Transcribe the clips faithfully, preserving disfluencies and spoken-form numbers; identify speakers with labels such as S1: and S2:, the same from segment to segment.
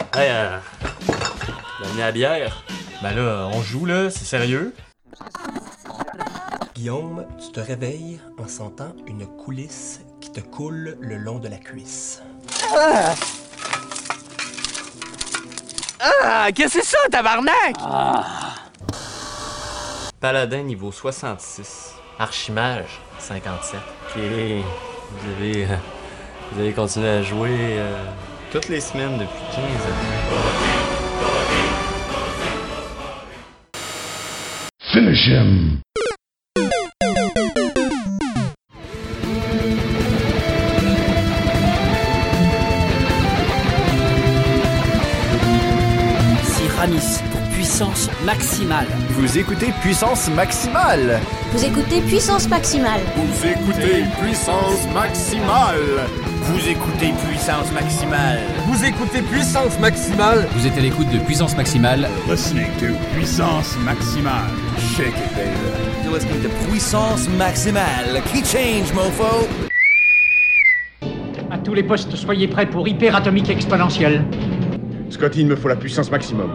S1: Hey, euh, donne-moi la bière.
S2: Ben là, on joue là, c'est sérieux?
S3: Guillaume, tu te réveilles en sentant une coulisse qui te coule le long de la cuisse.
S4: Ah! Ah! Qu'est-ce que c'est ça, tabarnak?
S1: Ah. Paladin niveau soixante-six.
S2: Archimage, cinquante-sept.
S1: Ok, vous avez, euh, vous avez continué à jouer euh, toutes les semaines depuis quinze ans.
S5: Finish him!
S6: Ramis pour puissance maximale.
S7: Vous écoutez Puissance Maximale.
S8: Vous écoutez Puissance Maximale.
S9: Vous écoutez Puissance Maximale.
S7: Vous écoutez Puissance Maximale.
S10: Vous écoutez Puissance Maximale.
S11: Vous êtes à l'écoute de Puissance Maximale.
S5: Listening to Puissance Maximale. Shake it, baby.
S7: You're listening to Puissance Maximale. Key change, mofo.
S12: À tous les postes, soyez prêts pour hyperatomique exponentielle.
S5: Scotty, il me faut la puissance maximum.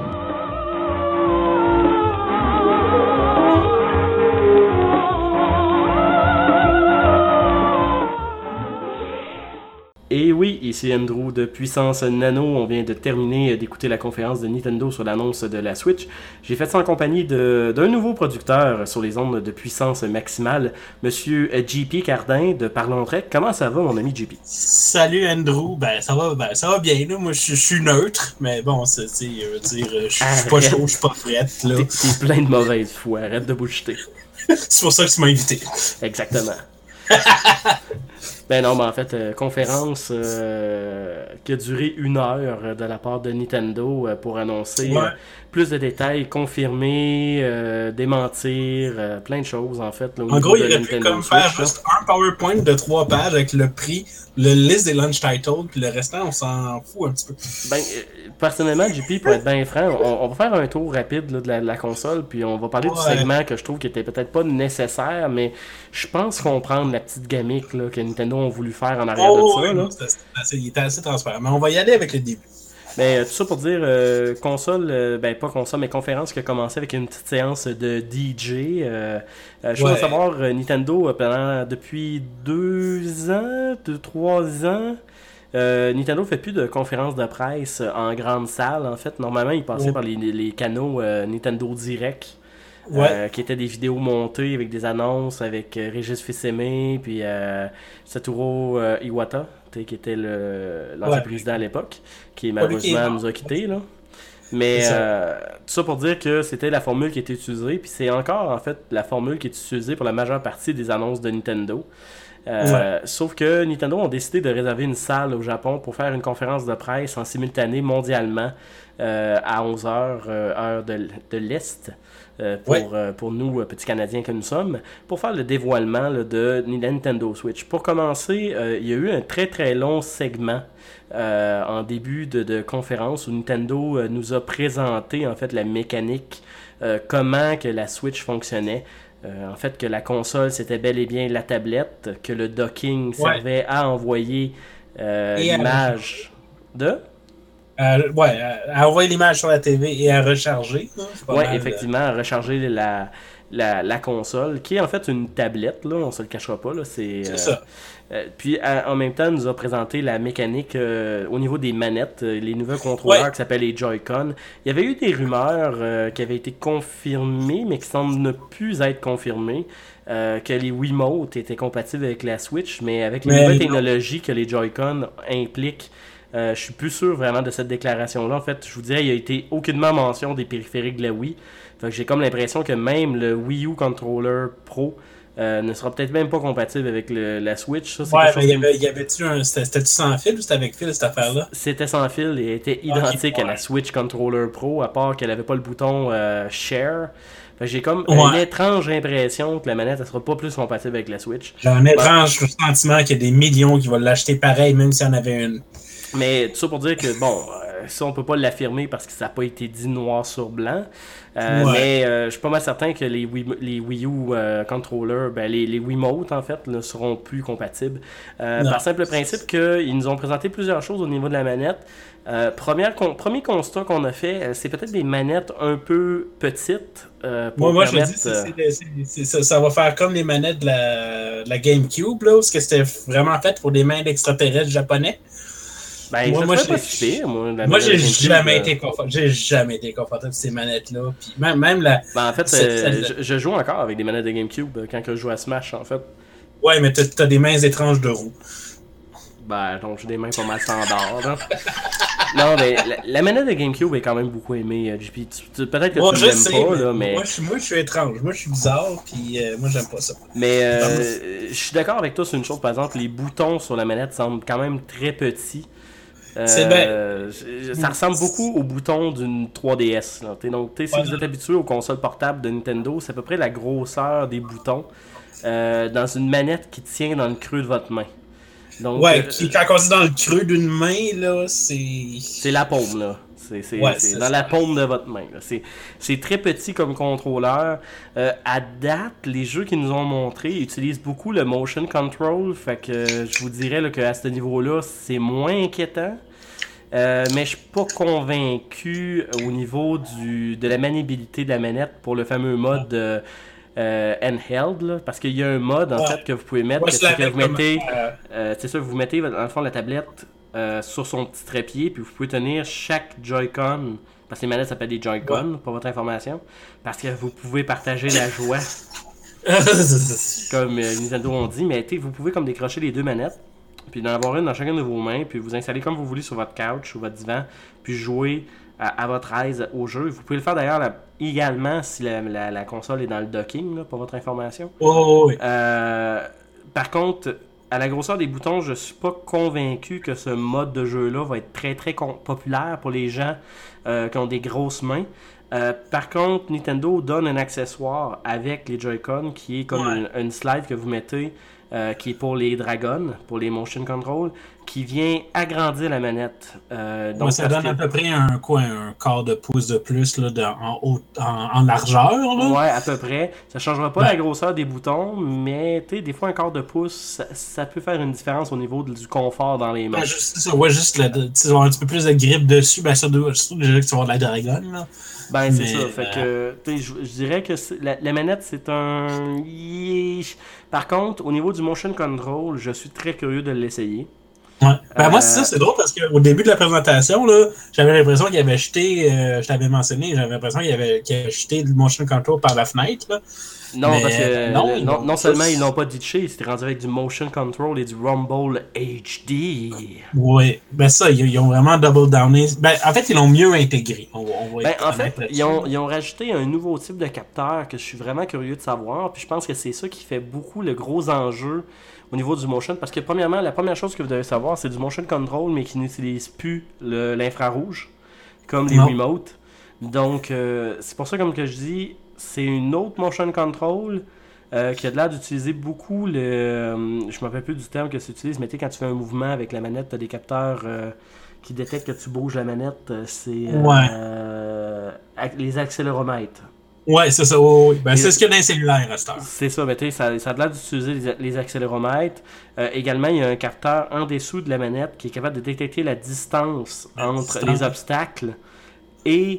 S1: Et oui, ici Andrew de Puissance Nano. On vient de terminer d'écouter la conférence de Nintendo sur l'annonce de la Switch. J'ai fait ça en compagnie de, d'un nouveau producteur sur les ondes de Puissance Maximale, Monsieur J P Cardin de Parlons Trek. Comment ça va, mon ami J P?
S13: Salut Andrew, ben ça va, ben ça va bien là. Moi je suis neutre, mais bon, c'est, tu sais, je veux dire, je suis pas chaud, je suis pas prête là.
S1: T'es, t'es plein de mauvaise foi, arrête de bullshiter.
S13: C'est pour ça que tu m'as invité.
S1: Exactement. Ben non, mais en fait, euh, conférence euh, qui a duré une heure de la part de Nintendo euh, pour annoncer
S13: ouais.
S1: euh, plus de détails, confirmer, euh, démentir, euh, plein de choses en fait. Là, au
S13: en
S1: niveau
S13: gros,
S1: de
S13: il aurait
S1: Nintendo
S13: pu comme
S1: Switch,
S13: faire juste un PowerPoint de trois pages avec le prix, le list des launch titles, puis le restant, on s'en fout un petit peu.
S1: Ben, euh, personnellement, J P, pour être bien franc, on, on va faire un tour rapide là, de, la, de la console, puis on va parler ouais. du segment que je trouve qui était peut-être pas nécessaire, mais je pense comprendre la petite gimmick là, que Nintendo ont voulu faire en arrière
S13: oh,
S1: de ça.
S13: Oui,
S1: là.
S13: C'était assez, il était assez transparent, mais on va y aller avec le début.
S1: Ben, tout ça pour dire, euh, console, euh, ben pas console, mais conférence qui a commencé avec une petite séance de D J. Euh, euh, je ouais. veux savoir, euh, Nintendo, euh, pendant, depuis deux ans, deux, trois ans, euh, Nintendo fait plus de conférences de presse en grande salle, en fait. Normalement, ils passaient ouais. par les, les canaux euh, Nintendo Direct. Ouais. Euh, qui étaient des vidéos montées avec des annonces avec euh, Régis Fils-Aimé puis euh, Satoru euh, Iwata qui était le, l'ancien ouais. président à l'époque, qui malheureusement nous a quittés là. Mais euh, tout ça pour dire que c'était la formule qui était utilisée, puis c'est encore en fait la formule qui est utilisée pour la majeure partie des annonces de Nintendo. Euh, ouais. Sauf que Nintendo ont décidé de réserver une salle au Japon pour faire une conférence de presse en simultané mondialement euh, à onze heures, euh, heure de, de l'Est. Euh, pour, ouais. euh, pour nous, euh, petits Canadiens que nous sommes, pour faire le dévoilement là, de Nintendo Switch. Pour commencer, euh, il y a eu un très très long segment euh, en début de, de conférence où Nintendo euh, nous a présenté en fait la mécanique, euh, comment que la Switch fonctionnait. Euh, en fait, que la console c'était bel et bien la tablette, que le docking ouais. servait à envoyer euh, l'image de...
S13: Euh, ouais, à envoyer l'image sur la T V et à recharger.
S1: Oui, effectivement, à recharger la, la, la console, qui est en fait une tablette, là, on se le cachera pas. Là, c'est,
S13: c'est
S1: euh,
S13: ça.
S1: Euh, puis à, en même temps, nous a présenté la mécanique euh, au niveau des manettes, euh, les nouveaux contrôleurs ouais. qui s'appellent les Joy-Con. Il y avait eu des rumeurs euh, qui avaient été confirmées, mais qui semblent ne plus être confirmées. Euh, que les Wiimote étaient compatibles avec la Switch, mais avec les mais nouvelles non. technologies que les Joy-Con impliquent, Euh, je suis plus sûr vraiment de cette déclaration-là. En fait, je vous dirais, il n'y a été aucunement mention des périphériques de la Wii. Fait que j'ai comme l'impression que même le Wii U Controller Pro euh, ne sera peut-être même pas compatible avec le, la Switch. Ça, c'est
S13: ouais, mais il y avait, y avait-tu un... C'était, c'était-tu sans fil ou c'était avec fil, cette affaire-là?
S1: C'était sans fil et était identique okay, ouais. à la Switch Controller Pro, à part qu'elle n'avait pas le bouton euh, Share. Fait que j'ai comme ouais. une étrange impression que la manette ne sera pas plus compatible avec la Switch.
S13: J'ai un étrange ouais. sentiment qu'il y a des millions qui vont l'acheter pareil, même s'il y en avait une.
S1: Mais tout ça pour dire que, bon, euh, ça, on peut pas l'affirmer parce que ça n'a pas été dit noir sur blanc. Euh,
S13: ouais.
S1: Mais euh, je suis pas mal certain que les Wii, les Wii U euh, controllers, ben, les, les Wiimote, en fait, ne seront plus compatibles. Euh, par simple principe qu'ils nous ont présenté plusieurs choses au niveau de la manette. Euh, première con- premier constat qu'on a fait, euh, c'est peut-être des manettes un peu petites. Euh, pour
S13: moi, moi
S1: permettre,
S13: je me dis, c'est, c'est, c'est, c'est, ça, ça va faire comme les manettes de la, de la GameCube, là, parce que c'était vraiment fait pour des mains d'extraterrestres japonais.
S1: Ben, moi, moi, pas si pire, moi,
S13: moi j'ai jamais, été confort... j'ai jamais été confortable de ces manettes-là. Puis même, même la.
S1: Ben, en fait, euh, je, je joue encore avec des manettes de GameCube quand je joue à Smash, en fait.
S13: Ouais, mais t'as, t'as des mains étranges de roue.
S1: Ben, donc j'ai des mains pas mal standards. Hein. Non, mais la, la manette de GameCube est quand même beaucoup aimée, J P. Tu, tu, peut-être que
S13: moi,
S1: tu
S13: je
S1: l'aimes
S13: sais,
S1: pas,
S13: mais
S1: là, mais...
S13: Moi, je, moi, je suis étrange. Moi, je suis bizarre, puis euh, moi, j'aime pas ça.
S1: Mais euh, je suis d'accord avec toi sur une chose, par exemple, les boutons sur la manette semblent quand même très petits. Euh,
S13: c'est bien.
S1: Ça ressemble beaucoup aux boutons d'une trois D S. Là. Donc, si ouais, vous êtes habitué aux consoles portables de Nintendo, c'est à peu près la grosseur des boutons euh, dans une manette qui tient dans le creux de votre main. Donc,
S13: ouais,
S1: euh,
S13: qui, quand on dit dans le creux d'une main, là, c'est...
S1: C'est la paume, là. C'est, c'est,
S13: ouais,
S1: c'est
S13: c'est
S1: dans
S13: ça.
S1: la paume de votre main. Là. C'est, c'est très petit comme contrôleur. Euh, à date, les jeux qu'ils nous ont montrés utilisent beaucoup le motion control. Fait que euh, je vous dirais là, qu'à ce niveau-là, c'est moins inquiétant. Euh, mais je suis pas convaincu au niveau du, de la maniabilité de la manette pour le fameux mode... Euh, Euh, handheld, là, parce qu'il y a un mode en ouais. fait que vous pouvez mettre,
S13: ouais,
S1: que, c'est que vous mettez, euh... Euh, c'est ça, vous mettez dans le fond la tablette euh, sur son petit trépied, puis vous pouvez tenir chaque Joy-Con, parce que les manettes s'appellent des Joy-Con, ouais. pour votre information, parce que vous pouvez partager la joie, comme euh, Nintendo ont dit, mais vous pouvez comme décrocher les deux manettes, puis d'en avoir une dans chacune de vos mains, puis vous installer comme vous voulez sur votre couch ou votre divan, puis jouer à, à votre aise au jeu. Vous pouvez le faire d'ailleurs la, également si la, la, la console est dans le docking, là, pour votre information.
S13: Oh, oui.
S1: Euh, par contre, à la grosseur des boutons, je suis pas convaincu que ce mode de jeu-là va être très très con- populaire pour les gens euh, qui ont des grosses mains. Euh, par contre, Nintendo donne un accessoire avec les Joy-Con qui est comme ouais. une, une slide que vous mettez euh, qui est pour les Dragons, pour les motion control, qui vient agrandir la manette. Euh, donc
S13: ouais, ça donne que... à peu près un, quoi, un quart de pouce de plus là, de, en, haut, en, en largeur. Là.
S1: Ouais, à peu près. Ça ne changera pas ben. la grosseur des boutons, mais des fois un quart de pouce, ça, ça peut faire une différence au niveau de, du confort dans les mains.
S13: Ben, juste ça, ouais, juste la, tu vas avoir un petit peu plus de grip dessus, ben ça doit surtout déjà que tu vas avoir de la Dragon. Là.
S1: Ben, c'est mais, ça. Fait euh... que, je, je dirais que la, la manette, c'est un... Par contre, au niveau du motion control, je suis très curieux de l'essayer.
S13: Ouais. Ben euh... moi, c'est ça, c'est drôle parce qu'au début de la présentation, là, j'avais l'impression qu'il avait jeté, euh, je t'avais mentionné, j'avais l'impression qu'il avait, qu'il avait jeté le motion control par la fenêtre. Là.
S1: Non, mais parce que
S13: non,
S1: le, non, non seulement ils n'ont pas ditché, ils s'étaient rendus avec du motion control et du Rumble H D.
S13: Oui, ben ça, ils, ils ont vraiment double downé. Ben, en fait, ils l'ont mieux intégré. On, on va
S1: ben, en fait, ils ont, ils ont rajouté un nouveau type de capteur que je suis vraiment curieux de savoir. Puis je pense que c'est ça qui fait beaucoup le gros enjeu au niveau du motion. Parce que premièrement, la première chose que vous devez savoir, c'est du motion control, mais qui n'utilise plus le, l'infrarouge, comme les Wiimote. Donc, euh, c'est pour ça, comme que je dis, c'est une autre motion control euh, qui a l'air d'utiliser beaucoup le... Euh, je me rappelle plus du terme que ça utilise, mais tu sais, quand tu fais un mouvement avec la manette, tu as des capteurs euh, qui détectent que tu bouges la manette. C'est euh,
S13: ouais.
S1: euh, les accéléromètres.
S13: Ouais, c'est ça. Oui, oui. Ben, les... c'est ce qu'il y a dans les cellulaires à cette heure.
S1: C'est ça, mais tu sais, ça, ça a l'air d'utiliser les, les accéléromètres. Euh, également, il y a un capteur en dessous de la manette qui est capable de détecter la distance la entre distance. les obstacles et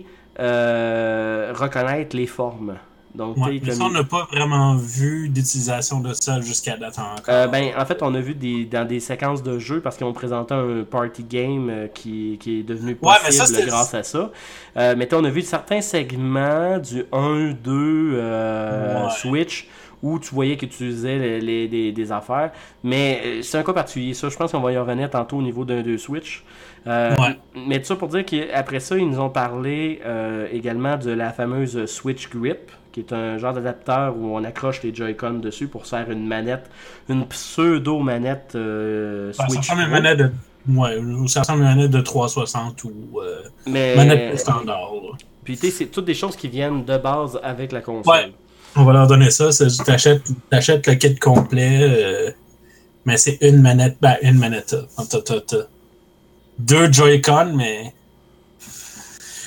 S1: euh, reconnaître les formes. Donc,
S13: ouais, mais ça, on n'a pas vraiment vu d'utilisation de ça jusqu'à date encore.
S1: Euh, ben, en fait, on a vu des, dans des séquences de jeux parce qu'ils ont présenté un party game euh, qui, qui est devenu possible ouais, ça, grâce à ça. Euh, mais on a vu certains segments du un deux euh, ouais. Switch où tu voyais qu'ils utilisaient les, les, des, des affaires. Mais euh, c'est un cas particulier. Ça, je pense qu'on va y revenir tantôt au niveau d'un deux Switch. Euh, ouais. Mais tout ça pour dire qu'après ça, ils nous ont parlé euh, également de la fameuse Switch Grip, qui est un genre d'adapteur où on accroche les Joy-Con dessus pour faire une manette, une pseudo-manette euh,
S13: ben,
S1: Switch.
S13: Ça ressemble à une manette de, ouais, ça ressemble à une manette de trois cent soixante ou euh, Mais, manette standard. Là.
S1: Puis tu sais, c'est toutes des choses qui viennent de base avec la console.
S13: Ouais. On va leur donner ça. C'est, t'achètes, t'achètes le kit complet, euh, mais c'est une manette. Ben, une manette. T'as, t'as, t'as deux Joy-Con, mais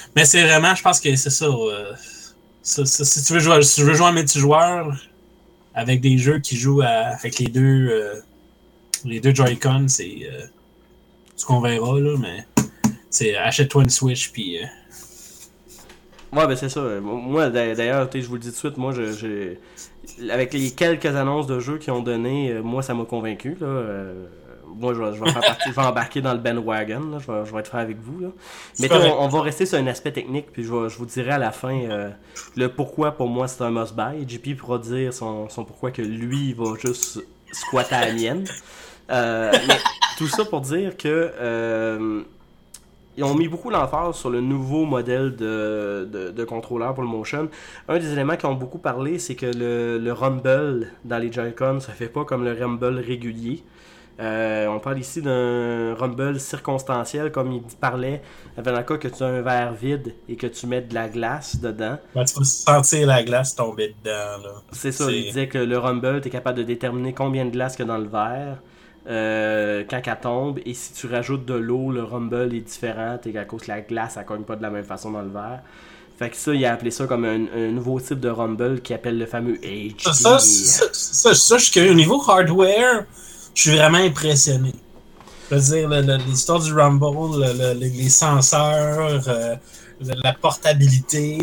S13: Mais c'est vraiment, je pense que c'est ça. Euh, ça, ça si tu veux jouer, si tu veux jouer en multijoueur avec des jeux qui jouent à, avec les deux, euh, les deux Joy-Con, c'est euh, ce qu'on verra là, mais c'est achète-toi une Switch puis. Euh...
S1: Ouais, ben c'est ça. Moi, d'ailleurs, je vous le dis tout de suite, moi, je, je, avec les quelques annonces de jeux qu'ils ont donné, moi, ça m'a convaincu. Là. Euh, moi, je vais, je vais faire partie, je vais embarquer dans le bandwagon. Là. Je, vais, je vais être franc avec vous. Là. Mais on, on va rester sur un aspect technique, puis je, vais, je vous dirai à la fin euh, le pourquoi pour moi c'est un must-buy. J P pourra dire son, son pourquoi que lui, il va juste squatter à la mienne. Euh, mais tout ça pour dire que. Euh, Ils ont mis beaucoup l'emphase sur le nouveau modèle de, de, de contrôleur pour le motion. Un des éléments qui ont beaucoup parlé, c'est que le, le rumble dans les Joy-Con se fait pas comme le rumble régulier. Euh, on parle ici d'un rumble circonstanciel, comme il parlait, dans le cas que tu as un verre vide et que tu mets de la glace dedans.
S13: Ben, tu vas sentir la glace tomber dedans. Là.
S1: C'est ça, c'est... il disait que le rumble, tu es capable de déterminer combien de glace qu'il y a dans le verre. Euh, quand elle tombe, et si tu rajoutes de l'eau, le rumble est différent, et à cause que la glace elle cogne pas de la même façon dans le verre. Fait que ça, il a appelé ça comme un, un nouveau type de rumble qui appelle le fameux H D.
S13: Ça, ça, ça, ça, ça je suis curieux. Au niveau hardware, je suis vraiment impressionné. Je veux dire, le, le, l'histoire du rumble, le, le, les senseurs, euh, la portabilité.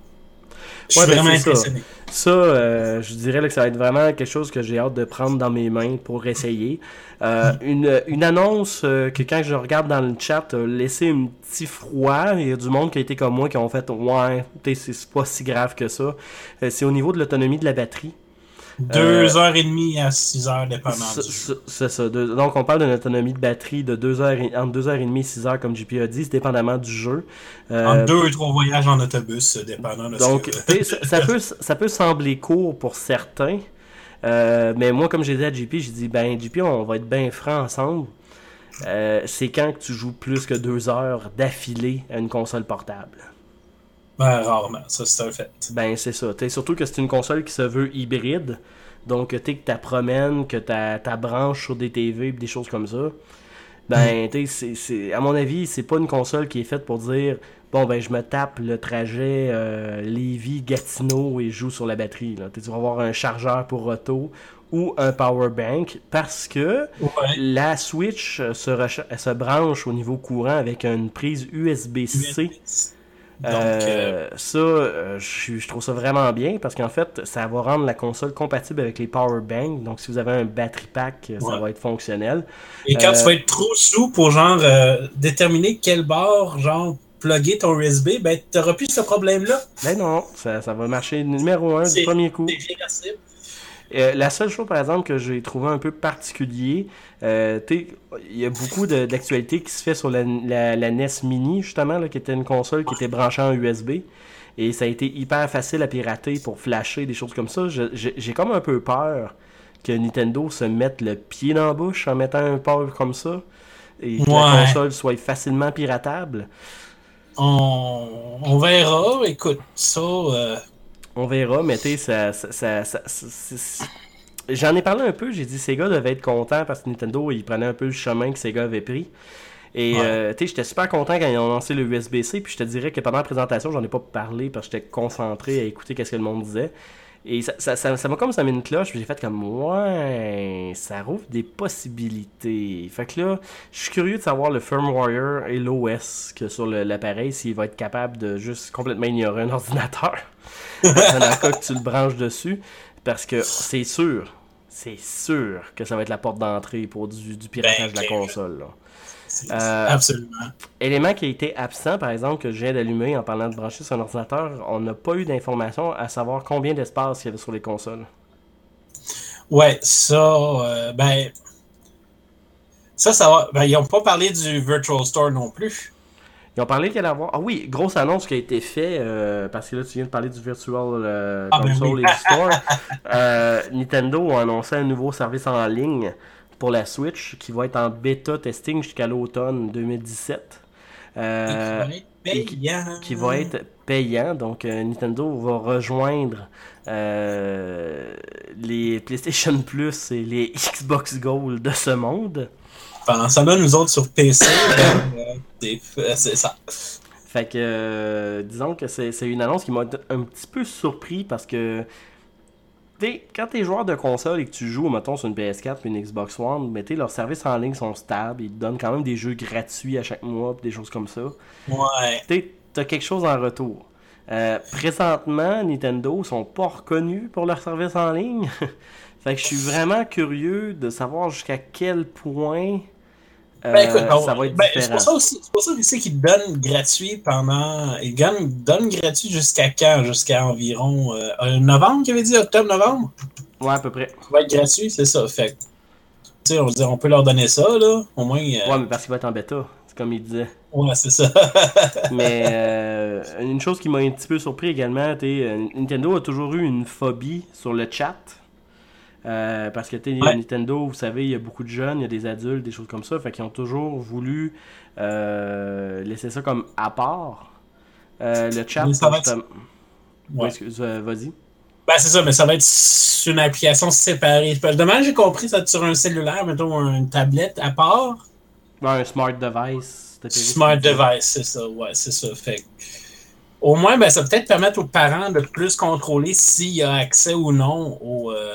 S13: Je
S1: ouais,
S13: suis
S1: ben
S13: vraiment impressionné.
S1: Ça, ça euh, je dirais là, que ça va être vraiment quelque chose que j'ai hâte de prendre dans mes mains pour essayer. Euh, mm. une, une annonce euh, que quand je regarde dans le chat a laissé un petit froid. Il y a du monde qui a été comme moi qui ont fait « Ouais, c'est, c'est pas si grave que ça. Euh, » C'est au niveau de l'autonomie de la batterie.
S13: Deux heures et demie à six heures, dépendant
S1: c'est,
S13: du jeu.
S1: C'est ça. De, donc, on parle d'une autonomie de batterie de deux heures, entre deux heures et demie et six heures, comme J P a dit, c'est dépendamment du jeu.
S13: Euh, entre deux et trois voyages en autobus, dépendant de
S1: donc,
S13: ce que...
S1: ça, ça, peut, ça peut sembler court pour certains, euh, mais moi, comme j'ai dit à J P, j'ai dit, ben, J P, on va être bien francs ensemble. Euh, c'est quand que tu joues plus que deux heures d'affilée à une console portable.
S13: Ben, rarement, ça c'est un fait.
S1: Ben, c'est ça. T'sais, surtout que c'est une console qui se veut hybride. Donc, tu que tu promènes, que tu branches sur des T V et des choses comme ça. Ben, mm. tu sais, c'est, c'est, à mon avis, c'est pas une console qui est faite pour dire bon, ben, je me tape le trajet euh, Lévis-Gatineau et je joue sur la batterie. Là. Tu vas avoir un chargeur pour auto ou un power bank parce que
S13: ouais.
S1: la Switch se, recha- se branche au niveau courant avec une prise U S B C. Donc, euh, euh... ça, euh, je, je trouve ça vraiment bien parce qu'en fait, ça va rendre la console compatible avec les power banks. Donc, si vous avez un battery pack, ça ouais. va être fonctionnel.
S13: Et quand
S1: euh...
S13: tu vas être trop sous pour genre euh, déterminer quel bord, genre plugger ton U S B, ben t'auras plus ce problème-là.
S1: Ben non, ça, ça va marcher numéro un
S13: c'est,
S1: du premier coup.
S13: C'est irréversible.
S1: Euh, la seule chose, par exemple, que j'ai trouvé un peu particulier, euh, il y a beaucoup de, d'actualités qui se fait sur la, la, la N E S Mini, justement, là, qui était une console qui était branchée en U S B. Et ça a été hyper facile à pirater pour flasher, des choses comme ça. Je, j'ai, j'ai comme un peu peur que Nintendo se mette le pied dans la bouche en mettant un port comme ça. Et que ouais. la console soit facilement piratable.
S13: On, on verra. Écoute, ça... Euh...
S1: On verra, mais tu sais, ça, ça, ça, ça, ça, ça, j'en ai parlé un peu, j'ai dit Sega devait être content parce que Nintendo, il prenait un peu le chemin que Sega avait pris. Et ouais. euh, tu sais, j'étais super content quand ils ont lancé le U S B C, puis je te dirais que pendant la présentation, j'en ai pas parlé parce que j'étais concentré à écouter qu'est-ce que le monde disait. Et ça, ça, ça, ça m'a comme ça mis une cloche, puis j'ai fait comme ouais, ça rouvre des possibilités. Fait que là, je suis curieux de savoir le firmware et l'O S que sur le, l'appareil, s'il va être capable de juste complètement ignorer un ordinateur. Dans le cas que tu le branches dessus, parce que c'est sûr, c'est sûr que ça va être la porte d'entrée pour du, du piratage ben, de la console. Là.
S13: Euh, absolument.
S1: Élément qui a été absent, par exemple, que je viens d'allumer en parlant de brancher sur un ordinateur, on n'a pas eu d'informations à savoir combien d'espace il y avait sur les consoles.
S13: Ouais, ça, euh, ben, ça, ça va. Ben, ils n'ont pas parlé du Virtual Store non plus.
S1: Ils ont parlé qu'il allait avoir... Ah oui, grosse annonce qui a été faite, euh, parce que là, tu viens de parler du Virtual euh, ah, Console ben oui. et du Store. euh, Nintendo a annoncé un nouveau service en ligne pour la Switch qui va être en bêta testing jusqu'à l'automne deux mille dix-sept. Euh,
S13: et qui va être payant.
S1: Qui, qui va être payant. Donc, euh, Nintendo va rejoindre euh, les PlayStation Plus et les Xbox Gold de ce monde.
S13: Pendant ça, là, nous autres sur P C, ben, euh, c'est, c'est ça.
S1: Fait que, euh, disons que c'est, c'est une annonce qui m'a un petit peu surpris parce que, t'sais, quand t'es joueur de console et que tu joues, mettons, sur une P S quatre et une Xbox One, mais t'sais, leurs services en ligne sont stables, ils te donnent quand même des jeux gratuits à chaque mois, pis des choses comme ça.
S13: Ouais.
S1: T'sais, t'as quelque chose en retour. Euh, présentement, Nintendo sont pas reconnus pour leurs services en ligne. Fait que je suis vraiment curieux de savoir jusqu'à quel point... Euh,
S13: ben, écoute, on,
S1: ça va être
S13: ben,
S1: différent.
S13: C'est pour ça aussi, c'est pour ça aussi qu'ils donnent gratuit pendant. Ils donnent, donnent gratuit jusqu'à quand? Jusqu'à environ euh, novembre, qu'il avait dit, octobre-novembre?
S1: Ouais, à peu près.
S13: Ça va être gratuit, c'est ça. Fait tu sais, on, veut dire, on peut leur donner ça, là. Au moins. Euh...
S1: Ouais, mais parce qu'il va être en bêta, c'est comme il disait.
S13: Ouais, c'est ça.
S1: Mais euh, une chose qui m'a un petit peu surpris également, t'es, Nintendo a toujours eu une phobie sur le chat. Euh, parce que ouais. Nintendo, vous savez, il y a beaucoup de jeunes, il y a des adultes, des choses comme ça, fait qu'ils ont toujours voulu euh, laisser ça comme à part. Euh, le chat,
S13: ça va être...
S1: ouais. Ouais, excuse, euh, vas-y.
S13: Ben c'est ça, mais ça va être une application séparée. Dommage, j'ai compris, ça va être sur un cellulaire, mettons une tablette à part.
S1: Ouais, un smart device.
S13: Smart device, c'est ça, ouais, c'est ça. Fait au moins, ben, ça va peut-être permettre aux parents de plus contrôler s'il y a accès ou non au... Euh...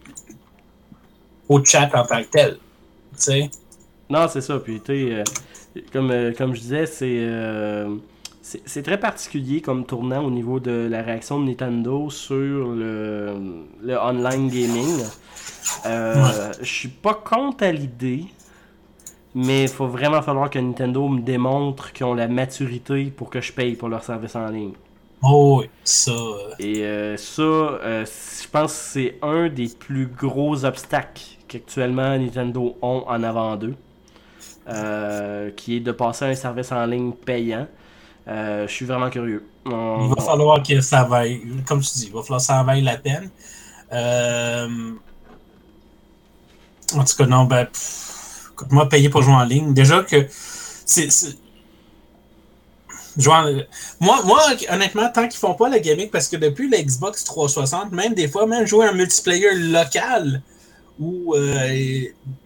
S13: au chat en tant que tel, tu sais.
S1: Non, c'est ça. Puis, tu sais, euh, comme, euh, comme je disais, c'est, euh, c'est c'est très particulier comme tournant au niveau de la réaction de Nintendo sur le, le online gaming. Euh, ouais. Je suis pas contre à l'idée, mais il faut vraiment falloir que Nintendo me démontre qu'ils ont la maturité pour que je paye pour leur service en ligne.
S13: Oh oui, ça... Euh...
S1: Et euh, ça, euh, je pense que c'est un des plus gros obstacles qu'actuellement Nintendo ont en avant d'eux, euh, qui est de passer à un service en ligne payant. Euh, je suis vraiment curieux. On...
S13: Il va falloir que ça vaille, comme tu dis, il va falloir que ça vaille la peine. Euh... En tout cas, non, ben, pff, moi, payer pour jouer en ligne, déjà que c'est... c'est... Genre, moi, moi, honnêtement, tant qu'ils font pas la gimmick, parce que depuis la Xbox trois cent soixante, même des fois, même jouer un multiplayer local où euh,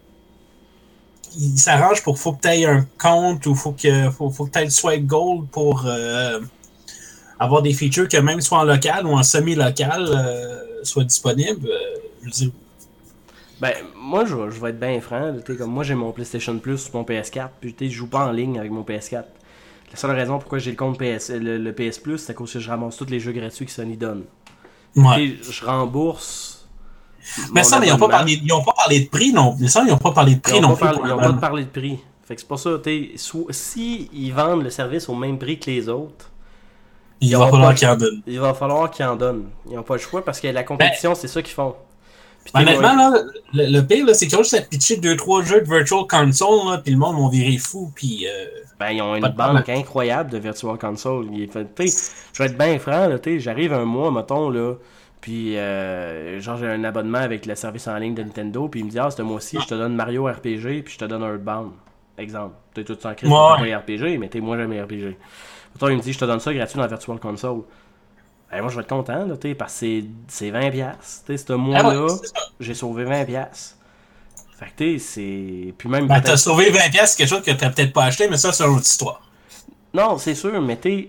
S13: il s'arrange pour faut que tu aies un compte ou faut que faut, faut que tu aies le swipe gold pour euh, avoir des features que même soit en local ou en semi-local euh, soient disponibles. Euh, je dis...
S1: Ben, moi, je, je vais être bien franc. Comme moi, j'ai mon PlayStation Plus sur mon P S quatre, puis je joue pas en ligne avec mon P S quatre. La seule raison pourquoi j'ai le compte P S, le, le P S Plus, c'est à cause que je ramasse tous les jeux gratuits que Sony donne.
S13: Ouais.
S1: Je rembourse.
S13: Mais ça, mais ils n'ont pas, pas parlé de prix non plus. Ça, ils n'ont pas parlé de prix non plus.
S1: Ils n'ont pas parlé de prix. Fait que c'est pour ça, so, si ils vendent le service au même prix que les autres,
S13: il va falloir qu'ils en donnent.
S1: Il va falloir qu'ils en donnent. Ils n'ont pas le choix parce que la compétition, ben, c'est ça qu'ils font.
S13: Ben, honnêtement, là, le, le pire, là, c'est qu'ils ont juste à pitcher deux trois jeux de Virtual Console, puis le monde va virer fou, puis... Euh,
S1: ben, ils ont une banque incroyable de Virtual Console. Il fait, je vais être bien franc, là, j'arrive un mois, mettons, là, puis euh, genre j'ai un abonnement avec le service en ligne de Nintendo, puis il me dit « Ah, ce mois-ci, je te donne Mario R P G, puis je te donne Earthbound. » Exemple. T'es tout sans crise, ouais. T'es pas R P G, mais t'es moi jamais R P G. Pourtant, il me dit « Je te donne ça gratuit dans Virtual Console. » Ben, moi, je vais être content, là, parce que c'est, c'est vingt dollars. Ce mois-là, ah ouais, j'ai sauvé vingt dollars. Fait que, tu c'est. Puis même.
S13: Ben, t'as sauvé vingt dollars, c'est quelque chose que t'as peut-être pas acheté, mais ça, c'est une autre histoire.
S1: Non, c'est sûr, mais tu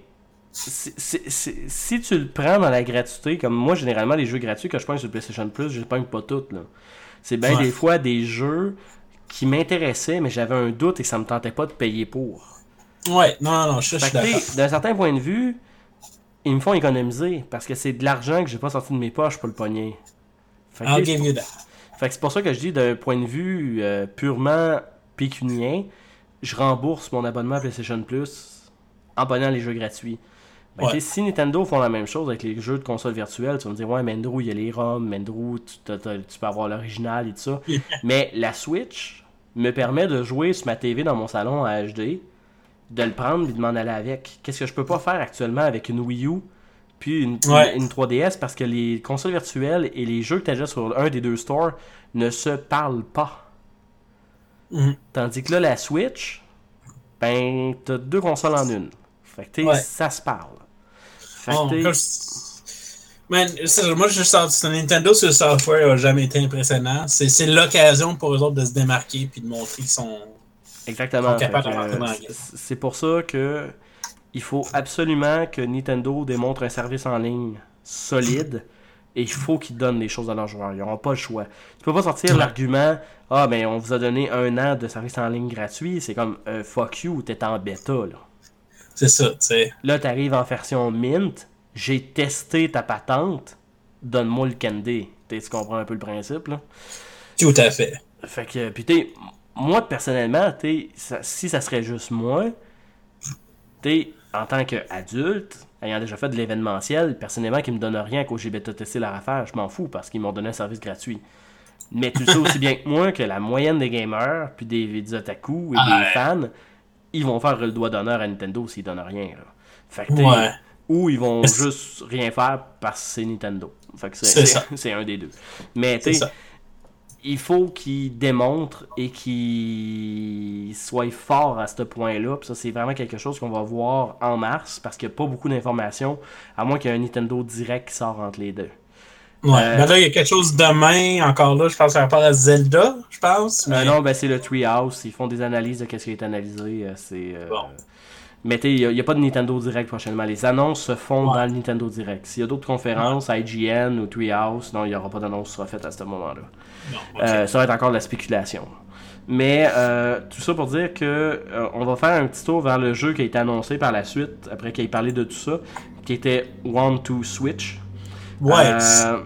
S1: si tu le prends dans la gratuité, comme moi, généralement, les jeux gratuits que je prends sur le PlayStation Plus, je les prends pas toutes, là. C'est bien ouais. Des fois des jeux qui m'intéressaient, mais j'avais un doute et que ça me tentait pas de payer pour.
S13: Ouais, non, non, je suis d'accord.
S1: D'un certain point de vue, ils me font économiser parce que c'est de l'argent que j'ai pas sorti de mes poches pour le pogner. Fait que,
S13: give you that.
S1: Fait que c'est pour ça que je dis d'un point de vue euh, purement pécunien, je rembourse mon abonnement à PlayStation Plus en pognant les jeux gratuits. Ben, ouais. Si Nintendo font la même chose avec les jeux de console virtuelle, tu vas me dire ouais, Mendro, il y a les ROM, Mendro, tu, tu peux avoir l'original et tout ça. Mais la Switch me permet de jouer sur ma T V dans mon salon en H D, de le prendre et de m'en aller avec. Qu'est-ce que je peux pas faire actuellement avec une Wii U puis une, ouais. une, une trois D S parce que les consoles virtuelles et les jeux que tu achètes sur un des deux stores ne se parlent pas. Mm. Tandis que là, la Switch, ben, t'as deux consoles en une. Fait que ouais. Ça se parle. Fait
S13: oh,
S1: que
S13: Man, moi, je sens que Nintendo sur le software n'a jamais été impressionnant. C'est, c'est l'occasion pour eux autres de se démarquer et de montrer qu'ils sont,
S1: Exactement.
S13: sont capables
S1: que,
S13: de rentrer dans la
S1: game. C'est pour ça que il faut absolument que Nintendo démontre un service en ligne solide et il faut qu'ils donnent des choses à leurs joueurs. Ils n'auront pas le choix. Tu peux pas sortir ouais. l'argument « Ah, ben on vous a donné un an de service en ligne gratuit. » C'est comme euh, « Fuck you, t'es en bêta. » là.
S13: C'est ça, tu sais.
S1: Là, t'arrives en version Mint. J'ai testé ta patente. Donne-moi le candy. T'sais, tu comprends un peu le principe, là?
S13: Tout à fait.
S1: Fait que, puis t'es, moi, personnellement, t'es, ça, si ça serait juste moi, t'es, en tant qu'adulte, ayant déjà fait de l'événementiel, personnellement, qui me donne rien qu'au j'ai bêta testé leur affaire, je m'en fous parce qu'ils m'ont donné un service gratuit. Mais tu sais aussi bien que moi que la moyenne des gamers, puis des, des otaku et ah, des ouais. fans, ils vont faire le doigt d'honneur à Nintendo s'ils donnent rien, là. Fait que ouais. ou ils vont c'est... juste rien faire parce que c'est Nintendo. Fait que c'est, c'est, c'est, c'est un des deux. Mais tu sais, il faut qu'ils démontrent et qu'ils soient forts à ce point-là. Puis ça, c'est vraiment quelque chose qu'on va voir en mars parce qu'il n'y a pas beaucoup d'informations, à moins qu'il y ait un Nintendo Direct qui sort entre les deux.
S13: Ouais, euh, ben là, il y a quelque chose demain, encore là, je pense, par rapport à Zelda, je pense. Mais...
S1: Euh, non, ben c'est le Treehouse. Ils font des analyses de ce qui est analysé. C'est... Euh... Bon. Mais il n'y a, a pas de Nintendo Direct prochainement. Les annonces se font ouais. dans le Nintendo Direct. S'il y a d'autres conférences, ouais. I G N ou Treehouse, non, il n'y aura pas d'annonce qui sera faite à ce moment-là. Non, okay. euh, ça va être encore de la spéculation. Mais euh, tout ça pour dire que euh, on va faire un petit tour vers le jeu qui a été annoncé par la suite, après qu'il ait parlé de tout ça, qui était One to Switch.
S13: Ouais.
S1: Euh,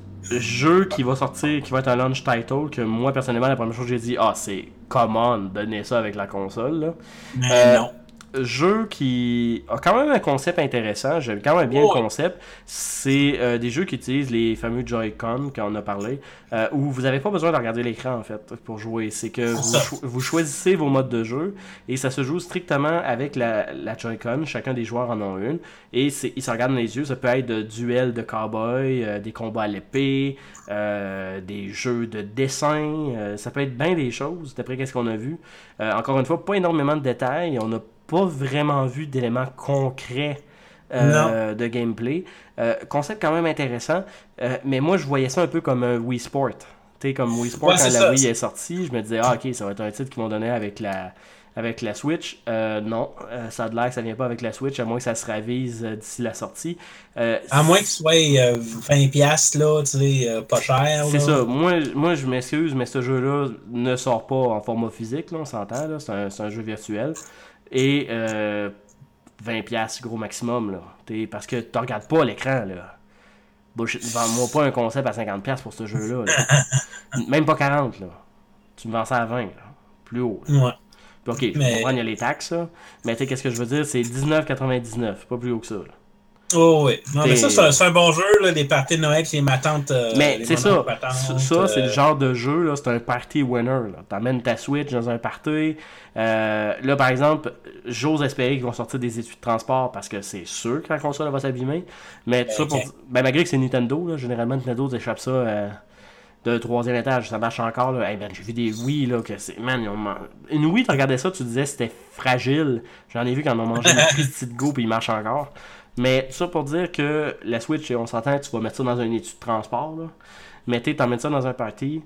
S1: jeu qui va sortir, qui va être un launch title, que moi, personnellement, la première chose que j'ai dit, ah, c'est come on, donnez ça avec la console. Là.
S13: Mais
S1: euh,
S13: non.
S1: Jeu qui a quand même un concept intéressant, j'aime quand même bien oh. le concept. C'est euh, des jeux qui utilisent les fameux Joy-Con qu'on a parlé, euh, où vous n'avez pas besoin de regarder l'écran en fait pour jouer. C'est que vous, cho- vous choisissez vos modes de jeu et ça se joue strictement avec la, la Joy-Con. Chacun des joueurs en a une et c'est, ils se regardent dans les yeux. Ça peut être de duels de cowboy, euh, des combats à l'épée, euh, des jeux de dessin. Euh, ça peut être bien des choses d'après qu'est-ce qu'on a vu. Euh, encore une fois, pas énormément de détails. On a pas vraiment vu d'éléments concrets euh, de gameplay. Euh, concept quand même intéressant, euh, mais moi je voyais ça un peu comme un Wii Sport. Tu sais, comme Wii Sport, ouais, quand la ça, Wii c'est... est sortie, je me disais, ah ok, ça va être un titre qu'ils vont donner avec la, avec la Switch. Euh, non, euh, ça a de l'air que ça vient pas avec la Switch, à moins que ça se ravise euh, d'ici la sortie. Euh,
S13: à moins que ce soit euh, vingt dollars, là, tu sais, euh, pas cher.
S1: C'est
S13: là.
S1: ça. Moi, moi, je m'excuse, mais ce jeu-là ne sort pas en format physique, là, on s'entend, là. C'est un, c'est un jeu virtuel. Et euh, vingt dollars gros maximum, là. T'es, parce que tu regardes pas l'écran, là. Bullshit, vends-moi pas un concept à cinquante dollars pour ce jeu-là. Là. Même pas quarante, là. Tu me vends ça à vingt, là. Plus haut. Là.
S13: Ouais.
S1: Puis, ok, je mais... comprends, il y a les taxes, là. Mais tu sais, qu'est-ce que je veux dire? C'est dix-neuf quatre-vingt-dix-neuf, pas plus haut que ça, là.
S13: Oh oui. Non, mais ça, c'est un, c'est un bon jeu, là, les parties de Noël, les matantes. Euh,
S1: mais
S13: les
S1: c'est ça.
S13: Patentes,
S1: ça,
S13: euh...
S1: c'est le genre de jeu, là, c'est un party winner. Là. T'emmènes ta Switch dans un party. Euh, là, par exemple, j'ose espérer qu'ils vont sortir des étuis de transport parce que c'est sûr que la console va s'abîmer. Mais tout okay. ça pour. Ben, malgré que c'est Nintendo, là, généralement, Nintendo échappe ça euh, de troisième étage. Ça marche encore. Là. Hey, man, j'ai vu des Wii, là, que c'est. Man, ils ont... Une Wii, tu regardais ça, tu disais c'était fragile. J'en ai vu quand on a mangé une petite go puis il marche encore. Mais ça pour dire que la Switch, on s'entend, tu vas mettre ça dans un étui de transport, là. Mais tu t'en mets ça dans un party,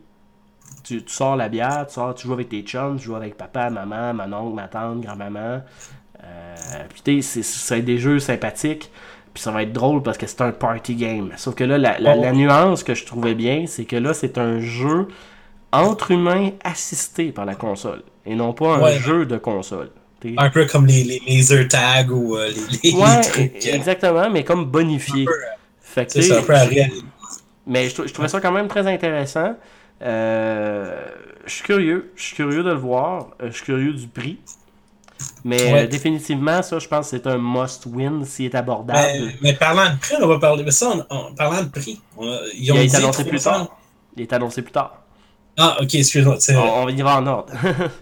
S1: tu, tu sors la bière, tu, sors, tu joues avec tes chums, tu joues avec papa, maman, mon oncle, ma tante, grand-maman. Euh, puis tu sais, ça va être des jeux sympathiques, puis ça va être drôle parce que c'est un party game. Sauf que là, la, la, la nuance que je trouvais bien, c'est que là, c'est un jeu entre humains assisté par la console, et non pas un ouais. jeu de console.
S13: Un peu comme les, les laser tags ou euh, les, les,
S1: ouais,
S13: les trucs.
S1: Exactement, mais comme bonifié. Fait que,
S13: c'est ça, un peu à réaliser.
S1: Mais je, je trouvais ça quand même très intéressant. Euh, je suis curieux. Je suis curieux de le voir. Je suis curieux du prix. Mais ouais. euh, définitivement, ça, je pense que c'est un must-win s'il est abordable.
S13: Mais, mais parlant de prix, on va parler de ça. On, on, parlant de prix, on, ils ont
S1: il
S13: dit
S1: est annoncé plus tard. Il est annoncé plus tard.
S13: Ah, ok, excuse-moi.
S1: On, on y va en ordre.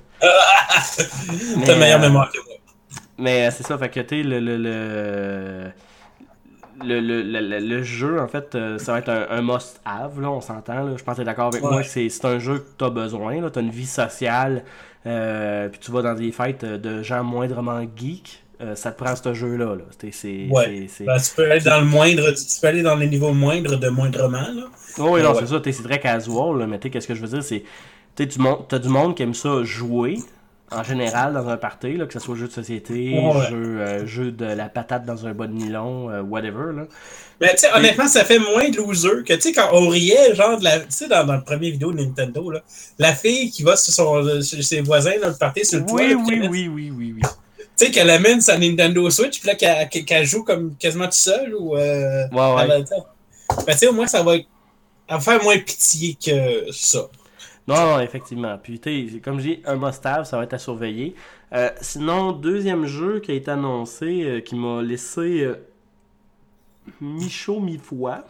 S13: T'as meilleure euh, mémoire que moi.
S1: Mais c'est ça, fait que tu sais, le le le, le, le, le, le jeu, en fait, euh, ça va être un, un must-have, là, on s'entend. Là. Je pense que t'es d'accord avec ouais. moi que c'est, c'est un jeu que t'as besoin. Là. T'as une vie sociale, euh, puis tu vas dans des fêtes de gens moindrement geeks. Euh, ça te prend ce jeu-là. Là. C'est, c'est,
S13: ouais.
S1: c'est, c'est...
S13: Ben, tu peux aller dans le moindre, tu peux aller dans les niveaux moindres de moindrement. Là.
S1: Oh, oui, non, ouais. c'est ça, c'est très casual, là, mais tu sais, qu'est-ce que je veux dire, c'est. Tu sais, t'as du monde qui aime ça jouer, en général dans un party, là, que ce soit jeu de société,
S13: ouais.
S1: jeu, euh, jeu de la patate dans un bas de nylon, euh, whatever. Là.
S13: Mais tu sais, honnêtement, ça fait moins de loser que, tu sais, quand on riait, genre, de la, tu sais, dans, dans le premier vidéo de Nintendo, là, la fille qui va sur, son, sur ses voisins dans le party sur le toit.
S1: Oui,
S13: là,
S1: oui, oui, oui, oui, oui.
S13: Tu sais, qu'elle amène sa Nintendo Switch, puis là, qu'elle, qu'elle joue comme quasiment tout seul, ou... Euh,
S1: ouais, ouais.
S13: Ben, tu sais, au moins, ça va, elle va faire moins pitié que ça.
S1: Non, non, effectivement. Puis, tu sais, comme je dis, un must-have, ça va être à surveiller. Euh, sinon, deuxième jeu qui a été annoncé, euh, qui m'a laissé euh, mi-chaud, mi-foi.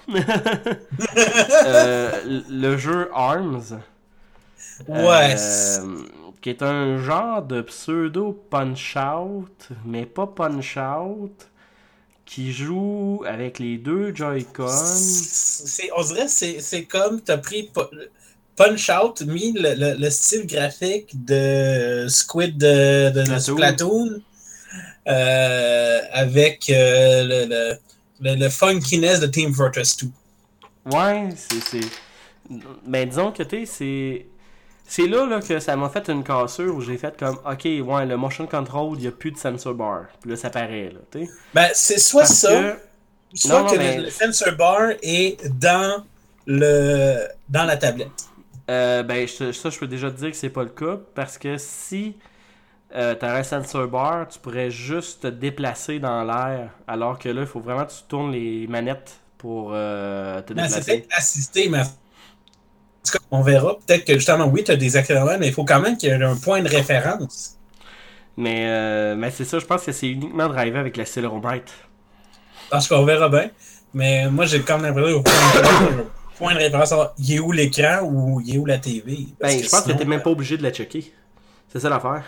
S1: euh, le jeu Arms.
S13: Ouais.
S1: Euh, qui est un genre de pseudo Punch-Out, mais pas Punch-Out, qui joue avec les deux Joy-Con.
S13: C'est, on dirait que c'est, c'est comme t'as pris Punch-Out, mis le, le, le style graphique de Squid de, de, de Splatoon, euh, avec euh, le, le, le, le funkiness de Team Fortress deux.
S1: Ouais, c'est... c'est... Mais disons que, tu sais, c'est... C'est là, là que ça m'a fait une cassure où j'ai fait comme, ok, ouais, le motion control, il n'y a plus de sensor bar. Puis là, ça paraît, là, tu sais.
S13: Ben, c'est soit Parce ça, que... soit non, non, que mais... le, le sensor bar est dans, le, dans la tablette.
S1: Euh, ben, je, ça, je peux déjà te dire que c'est pas le cas, parce que si euh, tu as un sensor bar, tu pourrais juste te déplacer dans l'air, alors que là, il faut vraiment que tu tournes les manettes pour euh, te déplacer.
S13: Ben, c'est peut-être assisté, mais... On verra. Peut-être que justement, oui, tu as des accélérateurs, mais il faut quand même qu'il y ait un point de référence.
S1: Mais, euh, mais c'est ça, je pense que c'est uniquement drivé avec l'accéléromètre.
S13: Parce qu'on verra bien. Mais moi, j'ai quand même l'impression que point de référence, il est où l'écran ou il est où la T V?
S1: Ben, je pense sinon, que tu n'es même pas obligé de la checker. C'est ça l'affaire.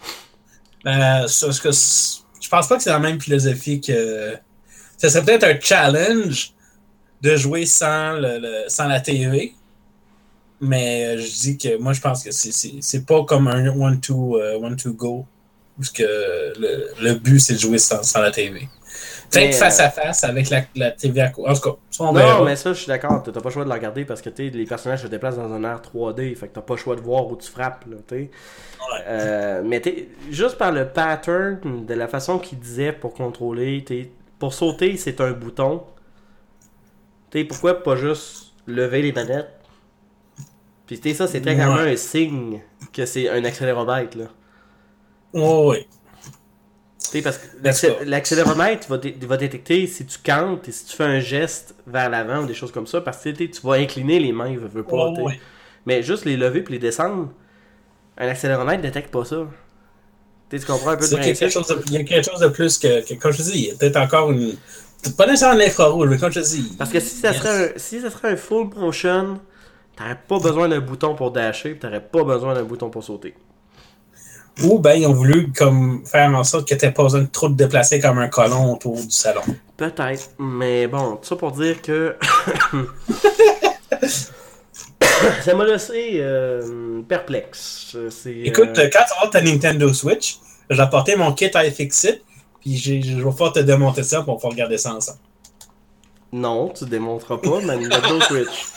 S13: Ben, ça, que je pense pas que c'est la même philosophie que. Ça serait peut-être un challenge de jouer sans, le, le, sans la T V. Mais euh, je dis que moi, je pense que c'est, c'est, c'est pas comme un one-two uh, one two go où que le, le but, c'est de jouer sans, sans la T V. Peut-être face à face avec la, la T V à côté. En tout cas, ça, on
S1: non,
S13: verra.
S1: mais ça, je suis d'accord. T'as pas le choix de la regarder parce que les personnages se déplacent dans un air trois D. Fait que t'as pas le choix de voir où tu frappes. Là, ouais. euh, mais juste par le pattern de la façon qu'il disait pour contrôler, pour sauter, c'est un bouton. T'sais, pourquoi pas juste lever les manettes? Puis t'sais, ça, c'est très clairement ouais. un signe que c'est un accéléromètre, là.
S13: Oh, oui.
S1: T'sais, parce que l'accé- l'accéléromètre va, dé- va détecter si tu cantes et si tu fais un geste vers l'avant ou des choses comme ça, parce que tu vas incliner les mains, veux, veux pas. Oh, oui. Mais juste les lever puis les descendre, un accéléromètre ne détecte pas ça. T'sais, tu comprends un peu
S13: c'est
S1: de
S13: quelque chose de, il y a quelque chose de plus que, que comme je te dis, il y a peut-être encore une... Pas nécessairement l'infrarouge, mais comme je te dis...
S1: Parce que si ça, yes. serait, un, si ça serait un full motion... T'aurais pas besoin d'un bouton pour dasher, pis t'aurais pas besoin d'un bouton pour sauter.
S13: Ou ben ils ont voulu comme faire en sorte que t'aies pas besoin de trop te déplacer comme un colon autour du salon.
S1: Peut-être, mais bon, tout ça pour dire que ça m'a laissé euh, perplexe. C'est,
S13: Écoute,
S1: euh...
S13: quand tu vas avoir ta Nintendo Switch, j'ai apporté mon kit iFixit, puis j'ai, je vais pouvoir te démonter ça pour pouvoir regarder ça ensemble.
S1: Non, tu démontreras pas ma Nintendo Switch.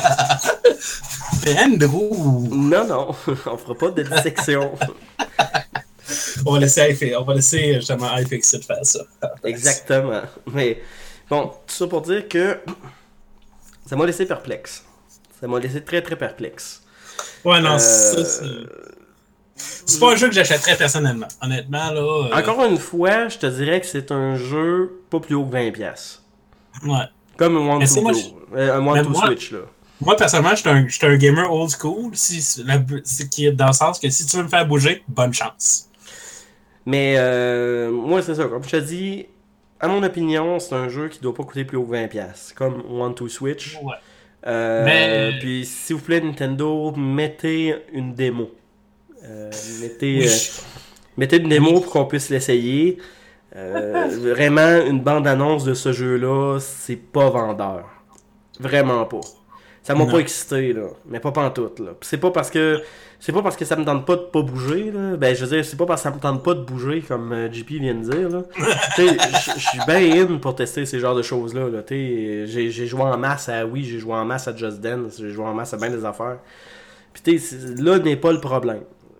S13: Andrew!
S1: Non, non, on fera pas de dissection.
S13: on va laisser, on va laisser justement iFixit faire ça.
S1: Exactement. Mais bon, tout ça pour dire que ça m'a laissé perplexe. Ça m'a laissé très très perplexe.
S13: Ouais, non, euh... ça c'est. C'est pas un jeu que j'achèterais personnellement. Honnêtement, là. Euh...
S1: Encore une fois, je te dirais que c'est un jeu pas plus haut que vingt dollars.
S13: Ouais.
S1: Comme un One to
S13: moi,
S1: euh, un One to Switch, là.
S13: Moi, personnellement, je suis un, un gamer old school, si, la, qui est dans le sens que si tu veux me faire bouger, bonne chance.
S1: Mais, euh, moi, c'est ça. Comme je te dis, à mon opinion, c'est un jeu qui doit pas coûter plus haut que vingt dollars. Comme One to Switch.
S13: Ouais.
S1: Euh,
S13: Mais...
S1: Puis, s'il vous plaît, Nintendo, mettez une démo. Euh, mettez,
S13: oui.
S1: euh, mettez une démo oui. pour qu'on puisse l'essayer. Euh, vraiment, une bande-annonce de ce jeu-là, c'est pas vendeur. Vraiment pas. Ça m'a non. pas excité, là. Mais pas pantoute, là. Pis c'est pas parce que c'est pas parce que ça me tente pas de pas bouger, là. Ben, je veux dire, c'est pas parce que ça me tente pas de bouger, comme euh, J P vient de dire, là. Tu sais, je suis bien in pour tester ces genres de choses-là, là. Tu sais, j'ai, j'ai joué en masse à... Oui, j'ai joué en masse à Just Dance, j'ai joué en masse à bien des affaires. Pis tu sais, là n'est pas le problème.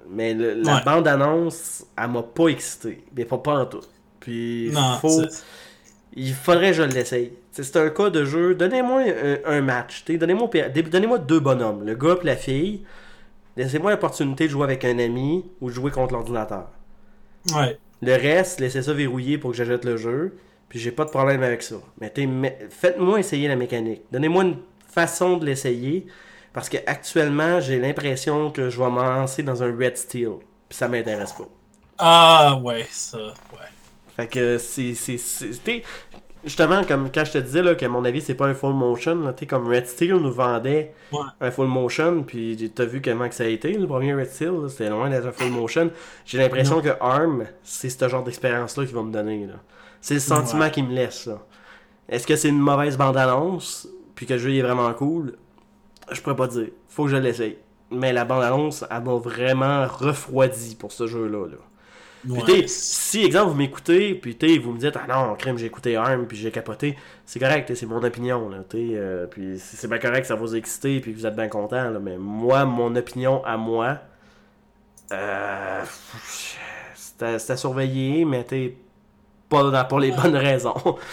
S1: Mais le, la
S13: Ouais.
S1: bande-annonce, elle m'a pas excité. Mais pas, pas en tout. Puis,
S13: Non,
S1: faut...
S13: c'est-
S1: il faudrait que je l'essaye. T'sais, c'est un cas de jeu. Donnez-moi un, un match. T'sais, Donnez-moi, donnez-moi deux bonhommes, le gars et la fille. Laissez-moi l'opportunité de jouer avec un ami ou de jouer contre l'ordinateur.
S13: Ouais.
S1: Le reste, laissez ça verrouiller pour que j'achète le jeu. Puis j'ai pas de problème avec ça. Mais t'sais, mais faites-moi essayer la mécanique. Donnez-moi une façon de l'essayer. Parce que actuellement, j'ai l'impression que je vais me lancer dans un Red Steel. Puis ça m'intéresse pas.
S13: Ah, ouais, ça, ouais.
S1: Fait que c'est. c'est, c'est t'sais, justement, comme quand je te disais là, que à mon avis, c'est pas un full motion. Là, t'sais, comme Red Steel nous vendait
S13: Ouais.
S1: un full motion. Puis t'as vu comment que ça a été, le premier Red Steel. Là, c'était loin d'être un full motion. J'ai l'impression
S13: Non.
S1: que ARM, c'est ce genre d'expérience-là qu'il va me donner. Là. C'est le sentiment
S13: Ouais.
S1: qu'il me laisse. Là. Est-ce que c'est une mauvaise bande-annonce? Puis que le jeu est vraiment cool? Je pourrais pas dire. Faut que je l'essaye. Mais la bande-annonce, elle m'a vraiment refroidi pour ce jeu-là. Là. Puis
S13: Ouais.
S1: t'sais, si, exemple, vous m'écoutez, puis t'sais, vous me dites, ah non, crème, j'ai écouté ARM, puis j'ai capoté, c'est correct, t'sais, c'est mon opinion, là, t'sais, euh, puis c'est c'est bien correct que ça vous excite, puis que vous êtes bien content, là, mais moi, mon opinion à moi, euh, c'est à surveiller, mais t'es pas dans, pour les bonnes raisons.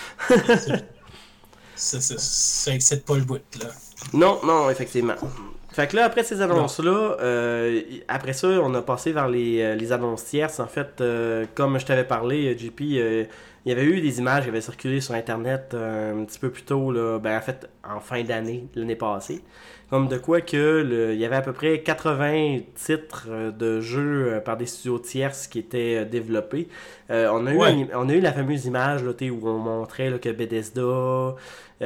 S13: Ça, ça, ça excite pas le bout, là.
S1: Non, non, effectivement. Fait que là, après ces annonces-là, euh, après ça, on a passé vers les, euh, les annonces tierces. En fait, euh, comme je t'avais parlé, J P, euh, il y avait eu des images qui avaient circulé sur Internet euh, un petit peu plus tôt, là, ben, en fait, en fin d'année, l'année passée. Comme de quoi que le, il y avait à peu près quatre-vingts titres euh, de jeux euh, par des studios tierces qui étaient euh, développés. Euh, on, a eu
S13: Ouais.
S1: un- on a eu la fameuse image là, t'sais, où on montrait là, que Bethesda, euh,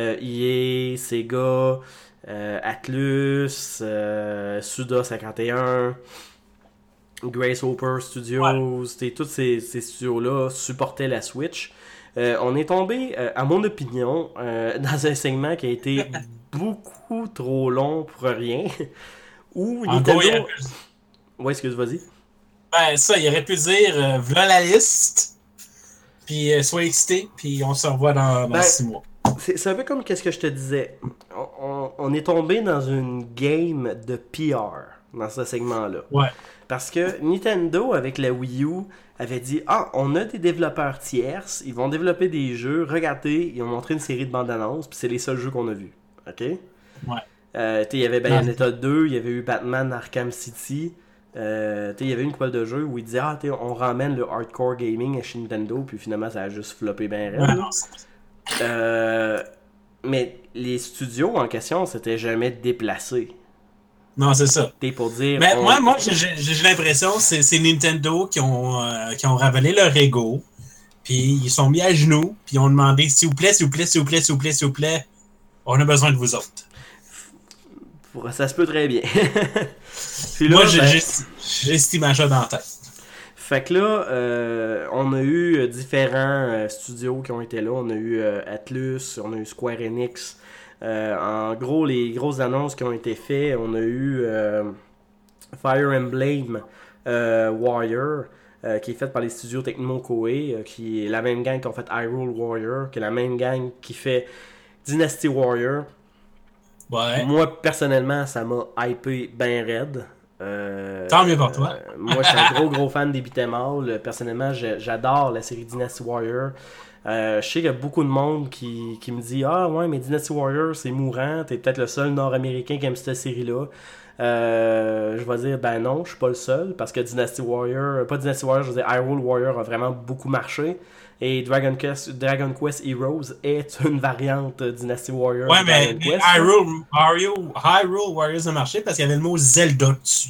S1: E A, Sega, euh, Atlus, euh, Suda cinquante et un, Grace Hopper Studios, t'sais, tous ces, ces studios-là supportaient la Switch. Euh, on est tombé, euh, à mon opinion, euh, dans un segment qui a été beaucoup trop long pour rien. Où
S13: En
S1: Nintendo...
S13: gros, il aurait pu-
S1: Ouais, excuse, vas-y.
S13: Ben, ça, il aurait pu dire, euh, voilà la liste, puis euh, sois excité, puis on se revoit dans, dans
S1: Ben,
S13: six mois.
S1: C'est c'est un peu comme qu'est-ce que je te disais. On, on- on est tombé dans une game de P R dans ce segment-là.
S13: Ouais.
S1: Parce que Nintendo, avec la Wii U, avait dit « Ah, on a des développeurs tierces, ils vont développer des jeux. Regardez, ils ont montré une série de bandes annonces, puis c'est les seuls jeux qu'on a vus. » OK?
S13: Ouais.
S1: Euh, tu sais, il y avait Bayonetta deux, il y avait eu Batman Arkham City. Euh, tu sais, il y avait une couple de jeux où ils disaient « Ah, tu sais, on ramène le hardcore gaming à chez Nintendo. » Puis finalement, ça a juste floppé bien raide.
S13: Ouais,
S1: là.
S13: non, c'est-
S1: Euh, mais les studios en question s'étaient jamais déplacés.
S13: non, c'est ça.
S1: T'es pour dire.
S13: Mais
S1: on-
S13: moi, moi j'ai j'ai- j'ai l'impression que c'est c'est Nintendo qui ont, euh, qui ont ravalé leur ego, puis ils sont mis à genoux, puis ils ont demandé s'il vous plaît, s'il vous plaît, s'il vous plaît, s'il vous plaît, s'il vous plaît, on a besoin de vous autres.
S1: pour- ça se peut très bien. Puis là,
S13: Moi, j'ai
S1: ben,
S13: j'ai- j'ai cette image-là dans la tête.
S1: fait que là, euh, on a eu euh, différents euh, studios qui ont été là. On a eu euh, Atlus, on a eu Square Enix. Euh, en gros, les grosses annonces qui ont été faites, on a eu euh, Fire Emblem euh, Warrior, euh, qui est fait par les studios Tecmo Koei, euh, qui est la même gang qui ont fait Hyrule Warrior, qui est la même gang qui fait Dynasty Warrior.
S13: Ouais.
S1: Moi, personnellement, ça m'a hypé ben raide. Euh,
S13: Tant mieux pour toi.
S1: euh, moi, je suis un gros, gros fan des beat'em all. Personnellement, je- j'adore la série Dynasty Warrior. Euh, je sais qu'il y a beaucoup de monde qui, qui me dit « Ah ouais, mais Dynasty Warrior, c'est mourant. T'es peut-être le seul Nord-Américain qui aime cette série-là. Euh, » Je vais dire « Ben non, je suis pas le seul. » Parce que Dynasty Warrior, pas Dynasty Warrior, je veux dire Hyrule Warrior a vraiment beaucoup marché. Et Dragon Quest, Dragon Quest Heroes est une variante Dynasty Warrior.
S13: Ouais,
S1: de
S13: mais,
S1: Dragon
S13: mais
S1: Quest.
S13: Hyrule, Hyrule, Hyrule Warriors a marché parce qu'il y avait le mot Zelda dessus.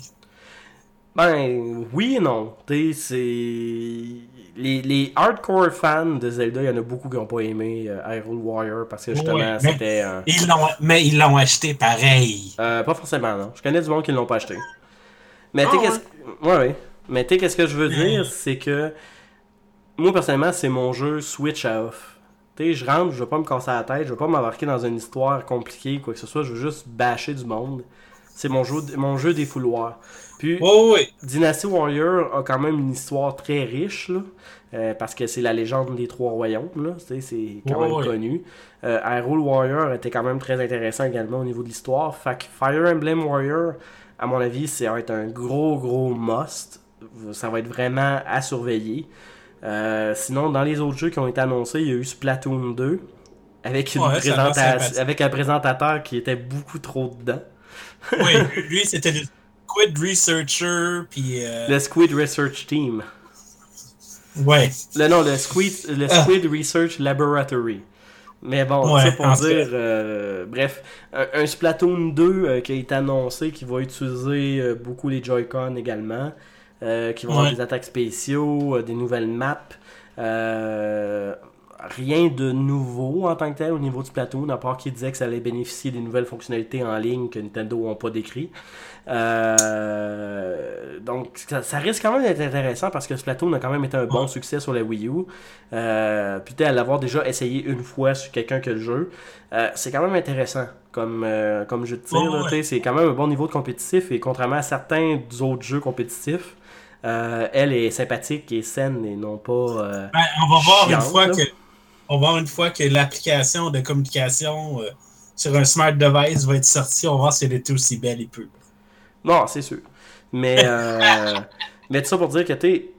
S1: Ben, oui et non. Tu sais, c'est. Les, les hardcore fans de Zelda, il y en a beaucoup qui n'ont pas aimé euh, Hyrule Warrior parce que justement,
S13: Ouais, mais
S1: c'était. Euh...
S13: Ils l'ont, mais ils l'ont acheté pareil.
S1: Euh, pas forcément, non. Je connais du monde qui ne l'ont pas acheté. Mais
S13: Ah,
S1: tu sais,
S13: ouais.
S1: qu'est-ce que. Ouais, ouais. Mais tu sais, qu'est-ce que je veux dire, c'est que. Moi, personnellement, c'est mon jeu Switch à off. Tu sais, je rentre, je veux pas me casser la tête, je veux pas m'embarquer dans une histoire compliquée, quoi que ce soit, je veux juste bâcher du monde. C'est mon jeu, mon jeu des fouloirs. Puis,
S13: Oh, oui.
S1: Dynasty Warrior a quand même une histoire très riche, là, euh, parce que c'est la légende des trois royaumes, là, c'est quand
S13: Oh,
S1: même
S13: oui.
S1: connu. Euh, Hyrule Warrior était quand même très intéressant également au niveau de l'histoire. Fait que Fire Emblem Warrior, à mon avis, ça va être un gros, gros must. Ça va être vraiment à surveiller. Euh, sinon, dans les autres jeux qui ont été annoncés, il y a eu Splatoon deux, avec, une
S13: ouais,
S1: présentation, avec un présentateur qui était beaucoup trop dedans.
S13: Oui, lui, c'était le Squid Researcher, puis... Euh...
S1: Le Squid Research Team.
S13: Ouais.
S1: Le, non, le Squid, le Squid ah. Research Laboratory. Mais bon, ouais, ça pour dire... Euh, bref, un, un Splatoon deux euh, qui a été annoncé, qui va utiliser euh, beaucoup les Joy-Con également, euh, qui vont ouais. avoir des attaques spéciaux, euh, des nouvelles maps... Euh, rien de nouveau en tant que tel au niveau du Splatoon, à part qu'il disait que ça allait bénéficier des nouvelles fonctionnalités en ligne que Nintendo n'a pas décrit. Euh, donc ça, ça risque quand même d'être intéressant parce que Splatoon a quand même été un bon succès sur la Wii U. Euh, puis à l'avoir déjà essayé une fois sur quelqu'un que le jeu, euh, c'est quand même intéressant comme, euh, comme jeu de tir. Oh, là, ouais. C'est quand même un bon niveau de compétitif et contrairement à certains autres jeux compétitifs, euh, elle est sympathique et saine et non pas euh,
S13: ben, on va voir
S1: chiante,
S13: une fois
S1: là.
S13: que On va voir une fois que l'application de communication euh, sur un smart device va être sortie, on va voir si elle était aussi belle et peu.
S1: Non, c'est sûr. Mais, euh, mais tout ça pour dire que t'es,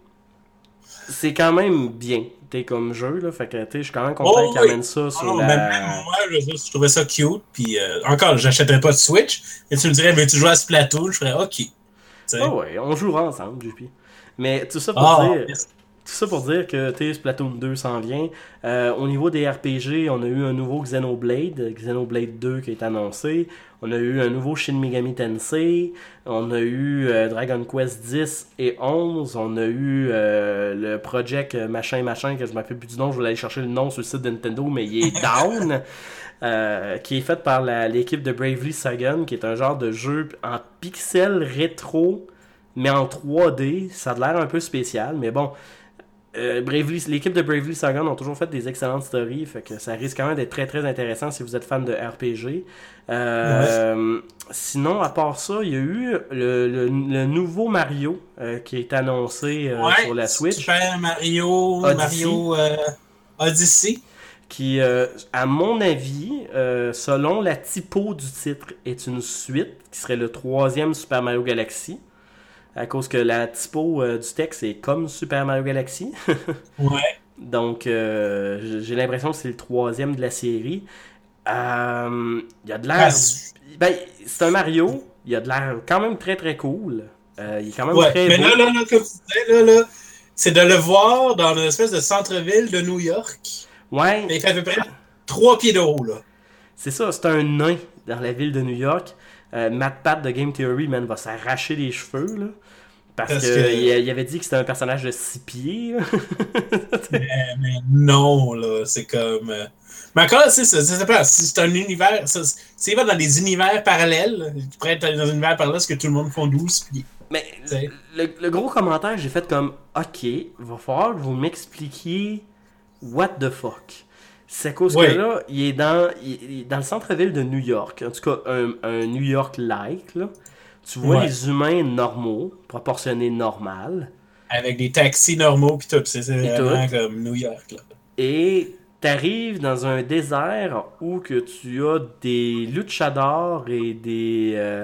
S1: c'est quand même bien. T'es comme jeu, là. Fait que t'es, je suis quand même content oh, qu'ils oui. amènent ça sur
S13: non,
S1: la...
S13: Même, même moi, je, je trouvais ça cute. Puis euh, encore, j'achèterais pas de Switch. Et tu me dirais, veux-tu jouer à Splatoon? Je ferais OK.
S1: Ah oh, ouais, on jouera ensemble, J P. Mais tout ça pour
S13: oh,
S1: dire... Yes. Tout ça pour dire que t'es Splatoon deux s'en vient. Euh, au niveau des R P G, on a eu un nouveau Xenoblade, Xenoblade deux qui est annoncé. On a eu un nouveau Shin Megami Tensei. On a eu euh, Dragon Quest dix et onze. On a eu euh, le Project machin machin, que je ne me rappelle plus du nom. Je voulais aller chercher le nom sur le site de Nintendo, mais il est down. euh, qui est fait par la, l'équipe de Bravely Second, qui est un genre de jeu en pixels rétro, mais en trois D. Ça a l'air un peu spécial, mais bon... Euh, Bravely, l'équipe de Bravely Second ont toujours fait des excellentes stories, fait que ça risque quand même d'être très très intéressant si vous êtes fan de R P G. Euh, ouais. Sinon, à part ça, il y a eu le, le, le nouveau Mario euh, qui est annoncé euh,
S13: ouais,
S1: sur la Switch.
S13: Super Mario Odyssey. Mario euh, Odyssey.
S1: Qui, euh, à mon avis, euh, selon la typo du titre, est une suite qui serait le troisième Super Mario Galaxy. À cause que la typo euh, du texte est comme Super Mario Galaxy.
S13: Ouais.
S1: Donc, euh, j'ai l'impression que c'est le troisième de la série. Il euh, y a de l'air... Ben, c'est un Mario. Il y a de l'air quand même très très cool. Euh, il est quand même
S13: ouais,
S1: très
S13: mais
S1: beau.
S13: là, là, là, comme tu disais, là, là, c'est de le voir dans une espèce de centre-ville de New York.
S1: Ouais.
S13: Il fait à peu près trois pieds de haut, là.
S1: C'est ça, c'est un nain dans la ville de New York. Euh, Matt Pat de Game Theory, man, va s'arracher les cheveux, là. Parce, Parce qu'il que... il avait dit que c'était un personnage de six pieds.
S13: mais, mais non, là, c'est comme... Euh... Mais encore, c'est ça, ça pas, c'est un univers... Ça, c'est va dans des univers parallèles, tu pourrais être dans un univers parallèle, parce que tout le monde font douze pieds.
S1: Mais le, le gros commentaire, j'ai fait comme, OK, il va falloir que vous m'expliquiez what the fuck. C'est à cause ouais. que là, il est dans, il est dans le centre-ville de New York, en tout cas, un, un New York-like, là. Tu vois ouais. les humains normaux, proportionnés normal.
S13: Avec des taxis normaux pis tout. C'est, c'est vraiment tout. Comme New York. Là.
S1: Et t'arrives dans un désert où que tu as des luchadors et des... Euh,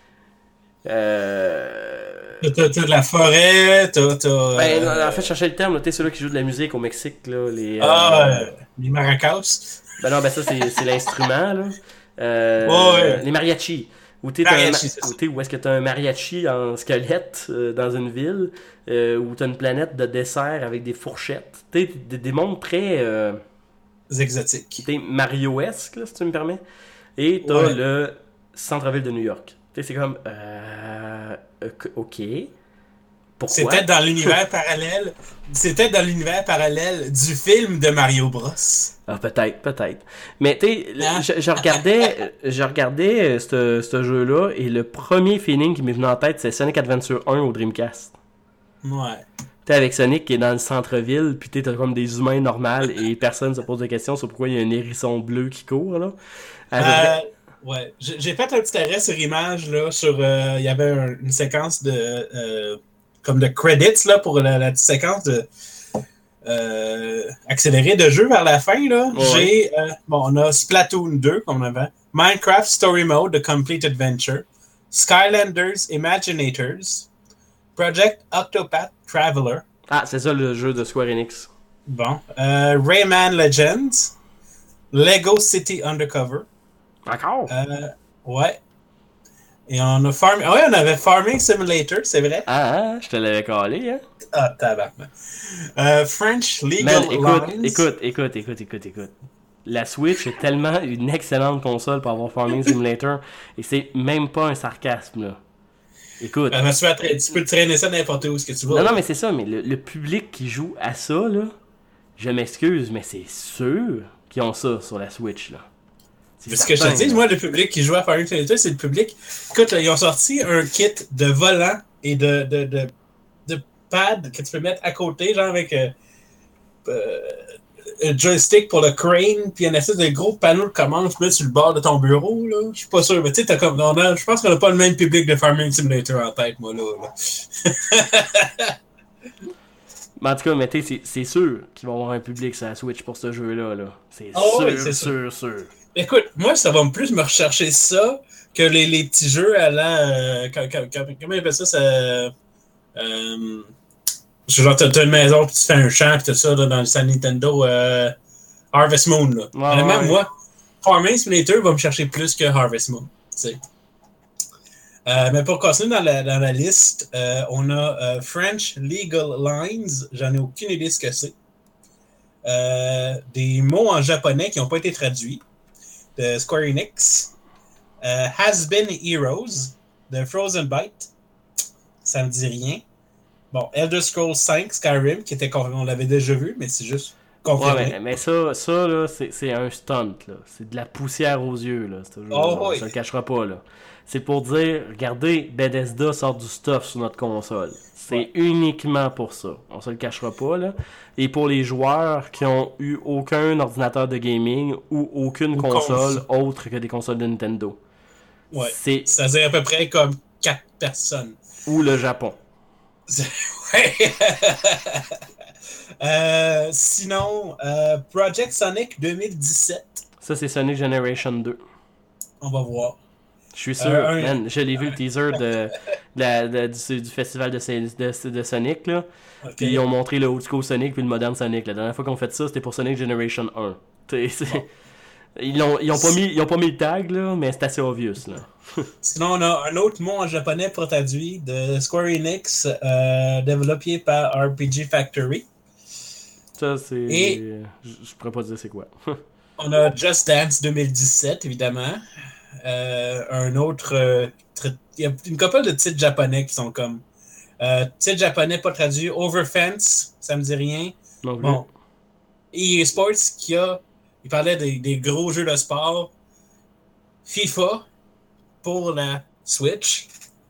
S1: euh...
S13: T'as, t'as de la forêt, t'as... t'as
S1: ben,
S13: euh...
S1: en fait, je cherchais le terme. Là, t'es ceux-là qui jouent de la musique au Mexique. Là, les,
S13: ah,
S1: euh...
S13: les maracas.
S1: Ben non, ben ça, c'est, c'est l'instrument. Là. Euh,
S13: oh, ouais.
S1: Les mariachis. Où, t'es mariachi, un, où, t'es, où est-ce que tu as un mariachi en squelette euh, dans une ville, euh, où tu as une planète de dessert avec des fourchettes. T'es des, des mondes très... Euh,
S13: exotiques.
S1: T'es Mario-esque, là, si tu me permets. Et tu as ouais. le centre-ville de New York. T'sais, c'est comme... Euh, OK. Pourquoi?
S13: C'était dans l'univers parallèle. C'était dans l'univers parallèle du film de Mario Bros.
S1: Ah, peut-être, peut-être. Mais tu sais, ah. je, je regardais, je regardais ce, ce jeu-là et le premier feeling qui m'est venu en tête, c'est Sonic Adventure un au Dreamcast.
S13: Ouais.
S1: Tu sais, avec Sonic qui est dans le centre-ville, puis t'as comme des humains normaux et personne se pose de questions sur pourquoi il y a un hérisson bleu qui court, là.
S13: Euh, ouais. J'ai fait un petit arrêt sur image, là, sur... Il euh, y avait un, une séquence de... Euh, comme de credits, là, pour la, la petite séquence de... Euh, accéléré de jeu vers la fin, là. Ouais. J'ai, euh, bon, on a Splatoon deux, comme on avait. Minecraft Story Mode, The Complete Adventure. Skylanders Imaginators, Project Octopath Traveler.
S1: Ah, c'est ça le jeu de Square Enix.
S13: Bon. Euh, Rayman Legends, Lego City Undercover.
S1: D'accord.
S13: Euh, ouais. Et on a Farm... Ouais, on avait Farming Simulator, c'est vrai.
S1: Ah, je te l'avais collé, hein.
S13: Ah, tabarnak. Euh, French Legal
S1: Man, écoute,
S13: Lines.
S1: écoute, écoute, écoute, écoute, écoute. La Switch est tellement une excellente console pour avoir Farming Simulator et c'est même pas un sarcasme, là. Écoute.
S13: Euh, tu, peux tu peux traîner ça n'importe où, ce que tu veux.
S1: Non, non, mais c'est ça, mais le, le public qui joue à ça, là, je m'excuse, mais c'est sûr qu'ils ont ça sur la Switch, là.
S13: C'est ce que je te dis, moi, le public qui joue à Farming Simulator, c'est le public. Écoute, là, ils ont sorti un kit de volant et de, de, de, de pad que tu peux mettre à côté, genre avec euh, euh, un joystick pour le crane, puis un espèce de gros panneau de commande que tu mets sur le bord de ton bureau, là. Je suis pas sûr, mais tu sais, comme. Je pense qu'on n'a pas le même public de Farming Simulator en tête, moi, là. là.
S1: Mais en tout cas, mais c'est, c'est sûr qu'ils vont avoir un public sur la Switch pour ce jeu-là, là. C'est
S13: oh,
S1: sûr,
S13: oui, c'est
S1: sûr, sûr, sûr.
S13: Écoute, moi, ça va plus me rechercher ça que les, les petits jeux à la... Euh, comment ils appellent ça? ça euh, genre, t'as, t'as une maison, puis tu fais un champ, puis tout ça, là, dans le Nintendo euh, Harvest Moon, là.
S1: Ouais,
S13: même
S1: ouais.
S13: moi, Farming Simulator va me chercher plus que Harvest Moon, tu sais. Euh, mais pour continuer dans la, dans la liste, euh, on a euh, French Legal Lines. J'en ai aucune idée ce que c'est. Euh, des mots en japonais qui n'ont pas été traduits. De Square Enix. Euh, Has Been Heroes. De Frozen Byte. Ça me dit rien. Bon, Elder Scrolls cinq, Skyrim, qui était on l'avait déjà vu, mais c'est juste confirmé.
S1: Ouais, mais, mais ça, ça là, c'est, c'est un stunt, là. C'est de la poussière aux yeux, là. C'est toujours,
S13: oh,
S1: on
S13: oui.
S1: se le cachera pas, là. C'est pour dire, regardez, Bethesda sort du stuff sur notre console. C'est ouais. uniquement pour ça. On se le cachera pas, là. Et pour les joueurs qui ont eu aucun ordinateur de gaming ou aucune ou console cons... autre que des consoles de Nintendo.
S13: Ouais. C'est... Ça veut dire à peu près comme quatre personnes.
S1: Ou le Japon.
S13: ouais. euh, sinon, euh, Project Sonic deux mille dix-sept.
S1: Ça, c'est Sonic Generation deux.
S13: On va voir.
S1: Je suis sûr, euh, man, je l'ai vu le teaser de, de, la, de, du, du festival de, de, de Sonic, là. Okay. Puis ils ont montré le old school Sonic puis le moderne Sonic. La dernière fois qu'on fait ça, c'était pour Sonic Generation un. C'est, bon. Ils n'ont ils ont pas, mis, pas mis le tag, là, mais c'est assez obvious, là.
S13: Sinon, on a un autre mot en japonais pas traduit de Square Enix, euh, développé par R P G Factory.
S1: Ça, c'est... Et je, je pourrais pas dire c'est quoi.
S13: On a Just Dance deux mille dix-sept, évidemment. Euh, un autre... Euh, il y a une couple de titres japonais qui sont comme... Euh, titres japonais pas traduits. Overfence, ça me dit rien.
S1: Non,
S13: bon. E A Sports, qui a... Il parlait des, des gros jeux de sport. FIFA, pour la Switch.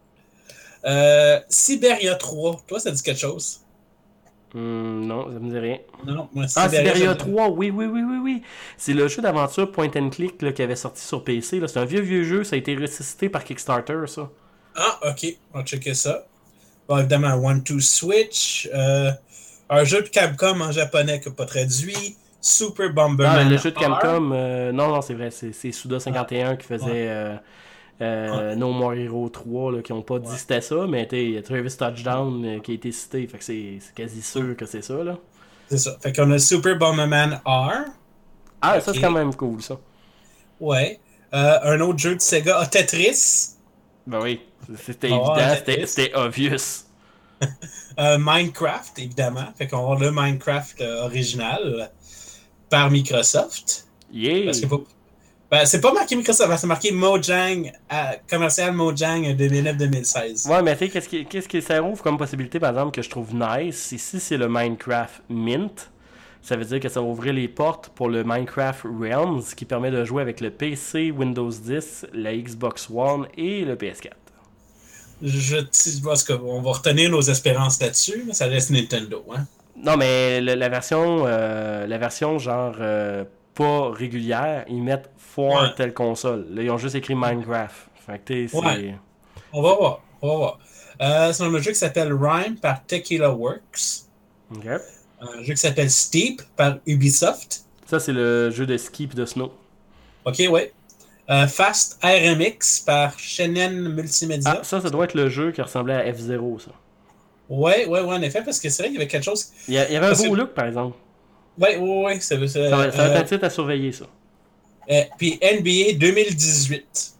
S13: Euh, Siberia trois, toi, ça dit quelque chose?
S1: Mm, non, ça me dit rien.
S13: Non, non, moi,
S1: ah, Siberia, Siberia trois, oui, oui, oui, oui, oui. C'est le jeu d'aventure point and click là, qui avait sorti sur P C. Là. C'est un vieux, vieux jeu. Ça a été ressuscité par Kickstarter, ça.
S13: Ah, ok. On va checker ça. Bon, évidemment, One two Switch. Euh, un jeu de Capcom en japonais qui n'a pas traduit. Super Bomberman.
S1: Ah, le jeu de Capcom, euh, non, non, c'est vrai. C'est, c'est Suda cinquante et un ah. qui faisait ouais. euh, euh, ah. No More Hero trois, là, qui n'ont pas dit ouais. c'était ça, mais il y a Travis Touchdown euh, qui a été cité. Fait que c'est, c'est quasi sûr que c'est ça, là.
S13: C'est ça. Fait qu'on a Super Bomberman R.
S1: Ah, okay. Ça, c'est quand même cool, ça.
S13: Ouais. Euh, un autre jeu de Sega, ah, Tetris.
S1: Ben oui. C'était oh, évident, c'était, c'était obvious.
S13: euh, Minecraft, évidemment. Fait qu'on va le Minecraft euh, original par Microsoft.
S1: Yeah!
S13: Parce que pas... ben, c'est pas marqué Microsoft, c'est marqué Mojang, à... commercial Mojang deux mille neuf deux mille seize.
S1: Ouais, mais tu sais, qu'est-ce qui, qu'est-ce qui ça ouvre comme possibilité, par exemple, que je trouve nice, ici, c'est le Minecraft Mint. Ça veut dire que ça va ouvrir les portes pour le Minecraft Realms, qui permet de jouer avec le P C, Windows dix, la Xbox One et le P S quatre.
S13: Je pense qu'on va retenir nos espérances là-dessus, mais ça reste Nintendo, hein?
S1: Non, mais le, la version euh, la version genre euh, pas régulière, ils mettent for ouais. telle console. Là, ils ont juste écrit Minecraft. Fait que c'est...
S13: Ouais. On va voir. On va voir. Euh, c'est un jeu qui s'appelle Rime par Tequila Works.
S1: OK.
S13: Un jeu qui s'appelle Steep par Ubisoft.
S1: Ça, c'est le jeu de ski et de snow.
S13: OK, ouais. Euh, Fast R M X par Shannon Multimédia.
S1: Ah, ça, ça doit être le jeu qui ressemblait à F zéro, ça.
S13: Ouais, ouais, ouais, en effet, parce que c'est vrai qu'il y avait quelque chose...
S1: Il y, a, il y avait un beau que... look, par exemple.
S13: Ouais, ouais, ouais. Ça, ça,
S1: ça, va, ça
S13: euh,
S1: va être un titre à surveiller, ça.
S13: Euh, puis N B A deux mille dix-huit.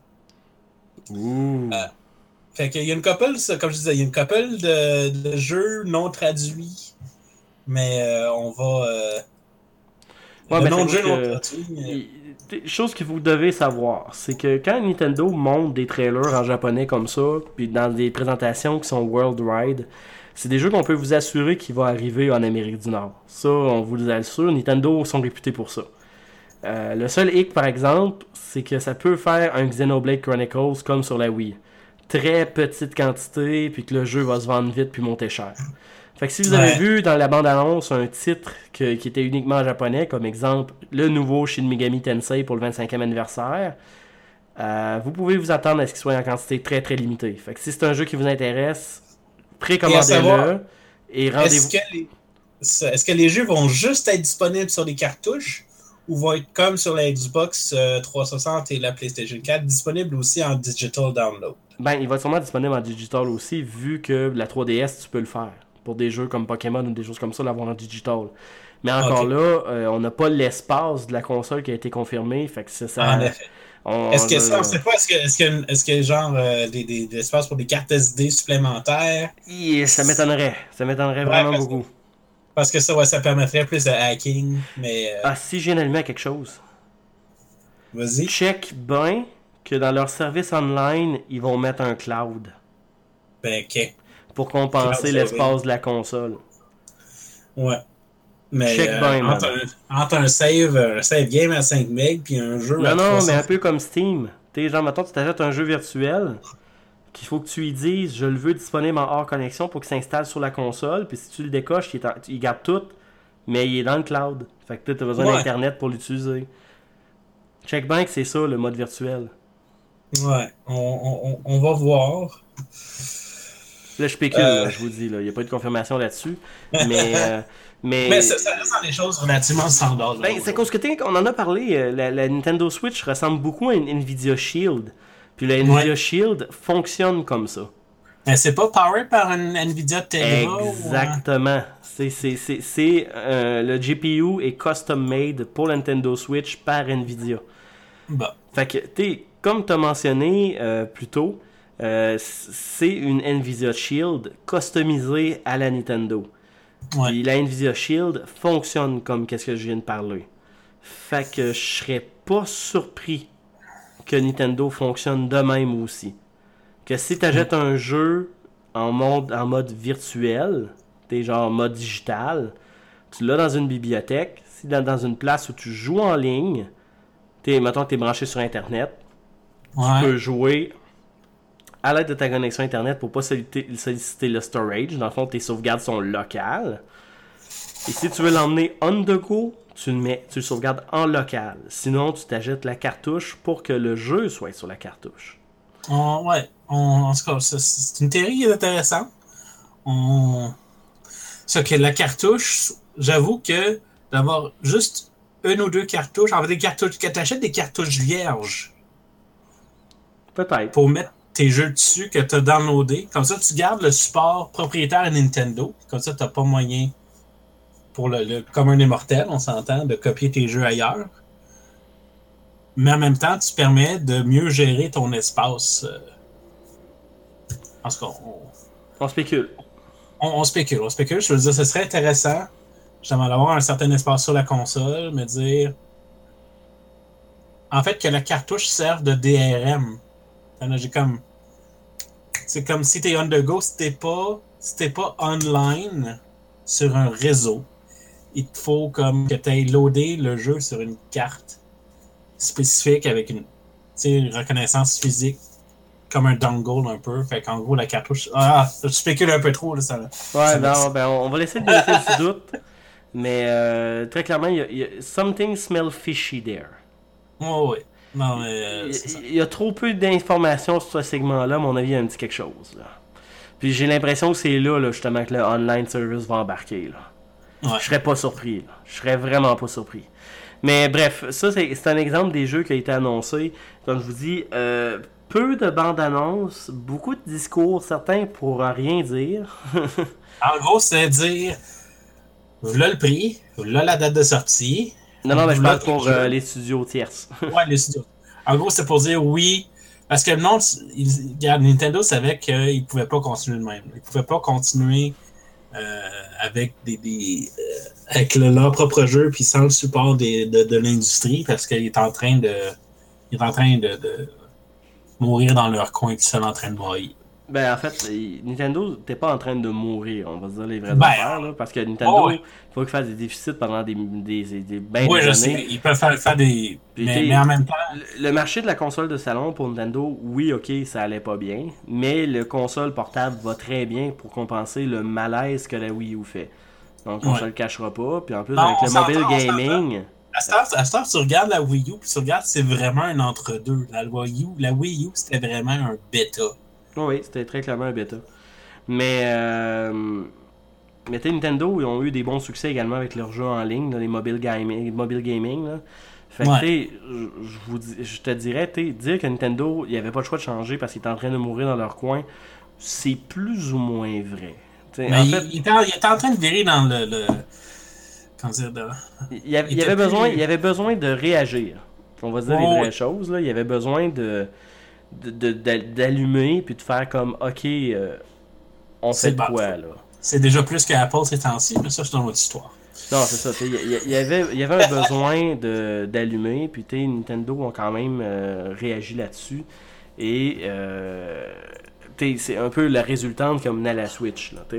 S1: Ouh.
S13: Euh, fait qu'il y a une couple, comme je disais, il y a une couple de, de jeux non traduits. Mais euh, on va... Euh,
S1: ouais,
S13: le
S1: ben,
S13: nom de jeu
S1: que,
S13: non traduit... Mais...
S1: Chose que vous devez savoir, c'est que quand Nintendo monte des trailers en japonais comme ça, puis dans des présentations qui sont worldwide, c'est des jeux qu'on peut vous assurer qu'ils vont arriver en Amérique du Nord. Ça, on vous l'assure, Nintendo sont réputés pour ça. Euh, le seul hic, par exemple, c'est que ça peut faire un Xenoblade Chronicles comme sur la Wii. Très petite quantité, puis que le jeu va se vendre vite puis monter cher. Fait que si vous avez ouais. vu dans la bande-annonce un titre que, qui était uniquement en japonais, comme exemple le nouveau Shin Megami Tensei pour le vingt-cinquième anniversaire, euh, vous pouvez vous attendre à ce qu'il soit en quantité très très limitée. Fait que si c'est un jeu qui vous intéresse, précommandez-le et rendez-vous...
S13: Est-ce que, les... est-ce que les jeux vont juste être disponibles sur les cartouches ou vont être comme sur la Xbox euh, trois cent soixante et la PlayStation quatre, disponibles aussi en digital download?
S1: Ben, il va être sûrement disponible en digital aussi, vu que la trois D S, tu peux le faire. Pour des jeux comme Pokémon ou des choses comme ça, l'avoir en digital. Mais encore okay. là, euh, on n'a pas l'espace de la console qui a été confirmé. Fait que c'est ça.
S13: En effet. On, est-ce que euh, ça, on sait pas, est-ce que, est-ce que, est-ce que genre euh, des, des, des espaces pour des cartes S D supplémentaires?
S1: Yeah, ça m'étonnerait. Ça m'étonnerait ouais, vraiment
S13: parce
S1: beaucoup.
S13: Que, parce que ça, ouais, ça permettrait plus de hacking. Mais, euh...
S1: Ah, si j'ai allumé à quelque chose.
S13: Vas-y.
S1: Check bien que dans leur service online, ils vont mettre un cloud.
S13: Ben, ok.
S1: Pour compenser l'espace de la console.
S13: Ouais. Mais
S1: Check
S13: euh,
S1: bien,
S13: entre, un, entre un save, un save game à cinq mégas puis un jeu
S1: non,
S13: à
S1: non,
S13: trois cents...
S1: mais un peu comme Steam. T'sais, genre, mettons, tu t'achètes un jeu virtuel qu'il faut que tu lui dises je le veux disponible en hors connexion pour qu'il s'installe sur la console. Puis si tu le décoches, il, est en, il garde tout, mais il est dans le cloud. Fait que tu as besoin ouais. d'Internet pour l'utiliser. Check bien que c'est ça, le mode virtuel.
S13: Ouais, on, on, on va voir.
S1: Là, je spécule, euh... là, je vous dis. Il n'y a pas eu de confirmation là-dessus. Mais, euh, mais...
S13: mais ça, ça reste dans des choses relativement standards.
S1: Ben, c'est cause que on en a parlé. Euh, la, la Nintendo Switch ressemble beaucoup à une Nvidia Shield. Puis la Nvidia ouais. Shield fonctionne comme ça.
S13: Mais c'est pas powered par une Nvidia Tegra?
S1: Exactement. Ou... C'est, c'est, c'est, c'est, euh, le G P U est custom-made pour la Nintendo Switch par Nvidia.
S13: Bah.
S1: Fait que, tu comme tu as mentionné euh, plus tôt, Euh, c'est une Nvidia Shield customisée à la Nintendo.
S13: Ouais.
S1: Et la Nvidia Shield fonctionne comme qu'est-ce que je viens de parler. Fait que je serais pas surpris que Nintendo fonctionne de même aussi. Que si tu achètes un jeu en mode, en mode virtuel, t'es genre en mode digital, tu l'as dans une bibliothèque, si dans, dans une place où tu joues en ligne, t'es, mettons que tu es branché sur Internet,
S13: ouais.
S1: tu peux jouer à l'aide de ta connexion Internet pour pas solliciter, solliciter le storage. Dans le fond, tes sauvegardes sont locales. Et si tu veux l'emmener on the go, tu le mets, tu le sauvegardes en local. Sinon, tu t'achètes la cartouche pour que le jeu soit sur la cartouche.
S13: On, ouais, on, en tout cas, c'est, c'est une théorie intéressante. On... Ce que la cartouche, j'avoue que d'avoir juste une ou deux cartouches, en fait, des cartouches, quand tu achètes des cartouches vierges,
S1: peut-être,
S13: pour mettre tes jeux dessus que tu as downloadé, comme ça, tu gardes le support propriétaire à Nintendo, comme ça, tu n'as pas moyen, pour le, le commun des mortels, on s'entend, de copier tes jeux ailleurs. Mais en même temps, tu permets de mieux gérer ton espace. Euh... En tout cas, on...
S1: on spécule.
S13: On, on spécule, on spécule. Je veux dire, ce serait intéressant, justement, d'avoir un certain espace sur la console, me dire... En fait, que la cartouche serve de D R M. J'ai comme... C'est comme si t'es on the go, si t'es pas, si t'es pas online sur un réseau, il te faut comme que tu aies loadé le jeu sur une carte spécifique avec une, une reconnaissance physique, comme un dongle un peu. Fait qu'en gros, la cartouche... Ah, je spécule un peu trop. Là, ça,
S1: ouais,
S13: ça
S1: non, ben, on va laisser le laisser du doute. Mais euh, très clairement, il y, a, il y a... Something smells fishy there.
S13: Oh, oui. Non, mais, euh,
S1: il, il y a trop peu d'informations sur ce segment-là, à mon avis, il y a un petit quelque chose. Là. Puis j'ai l'impression que c'est là, là, justement, que le online service va embarquer. Là.
S13: Ouais.
S1: Je serais pas surpris. Là. Je serais vraiment pas surpris. Mais bref, ça c'est, c'est un exemple des jeux qui a été annoncé. Comme je vous dis, euh, peu de bandes annonces, beaucoup de discours, certains pour rien dire.
S13: En gros, c'est dire, voilà le prix, voilà la date de sortie.
S1: Non, non, mais je parle pour euh, les studios tierces.
S13: Ouais, les studios. En gros, c'est pour dire oui. Parce que le monde, il, regarde, Nintendo savait qu'il ne pouvait pas continuer de même. Il ne pouvait pas continuer euh, avec des, des euh, avec le, leur propre jeu puis sans le support des, de, de l'industrie parce qu'il est en train de il est en train de, de mourir dans leur coin tout seul en train de broyer.
S1: Ben, en fait, Nintendo n'était pas en train de mourir, on va se dire les vraies
S13: ben,
S1: affaires, là, parce que Nintendo,
S13: oh, ouais.
S1: il faut qu'il fasse des déficits pendant des, des, des, des ben
S13: oui,
S1: des
S13: je
S1: années.
S13: sais, ils peuvent faire, faire des... Mais, mais en même temps...
S1: Le, le marché de la console de salon pour Nintendo, oui, ok, ça allait pas bien, mais le console portable va très bien pour compenser le malaise que la Wii U fait. Donc, on
S13: ouais.
S1: se le cachera pas, puis en plus,
S13: non,
S1: avec le mobile gaming...
S13: À ce temps, à ce temps, tu regardes la Wii U, puis tu regardes, c'est vraiment un entre-deux. La Wii U, la Wii U, c'était vraiment un bêta.
S1: Oui, c'était très clairement un bêta. Mais, euh, mais Nintendo, ils ont eu des bons succès également avec leurs jeux en ligne, là, les mobile gaming. Mobile gaming là. Fait que, ouais. je, vous, je te dirais, dire que Nintendo, il n'y avait pas le choix de changer parce qu'ils étaient en train de mourir dans leur coin, c'est plus ou moins vrai.
S13: Mais en il, fait, il, était, il était en train de virer dans le... le... Comment dire, de...
S1: il, y avait, il, y avait plus... besoin, il y avait besoin de réagir. On va dire oh, les vraies choses. Là. Il y avait besoin de... De, de, d'allumer puis de faire comme ok euh, on fait de quoi là.
S13: C'est déjà plus qu'Apple ces temps-ci, mais ça c'est une autre histoire.
S1: Non, c'est ça, il y, y, y avait il y avait un besoin de, d'allumer puis Nintendo ont quand même euh, réagi là-dessus et euh, c'est un peu la résultante qui a mené à la Switch là,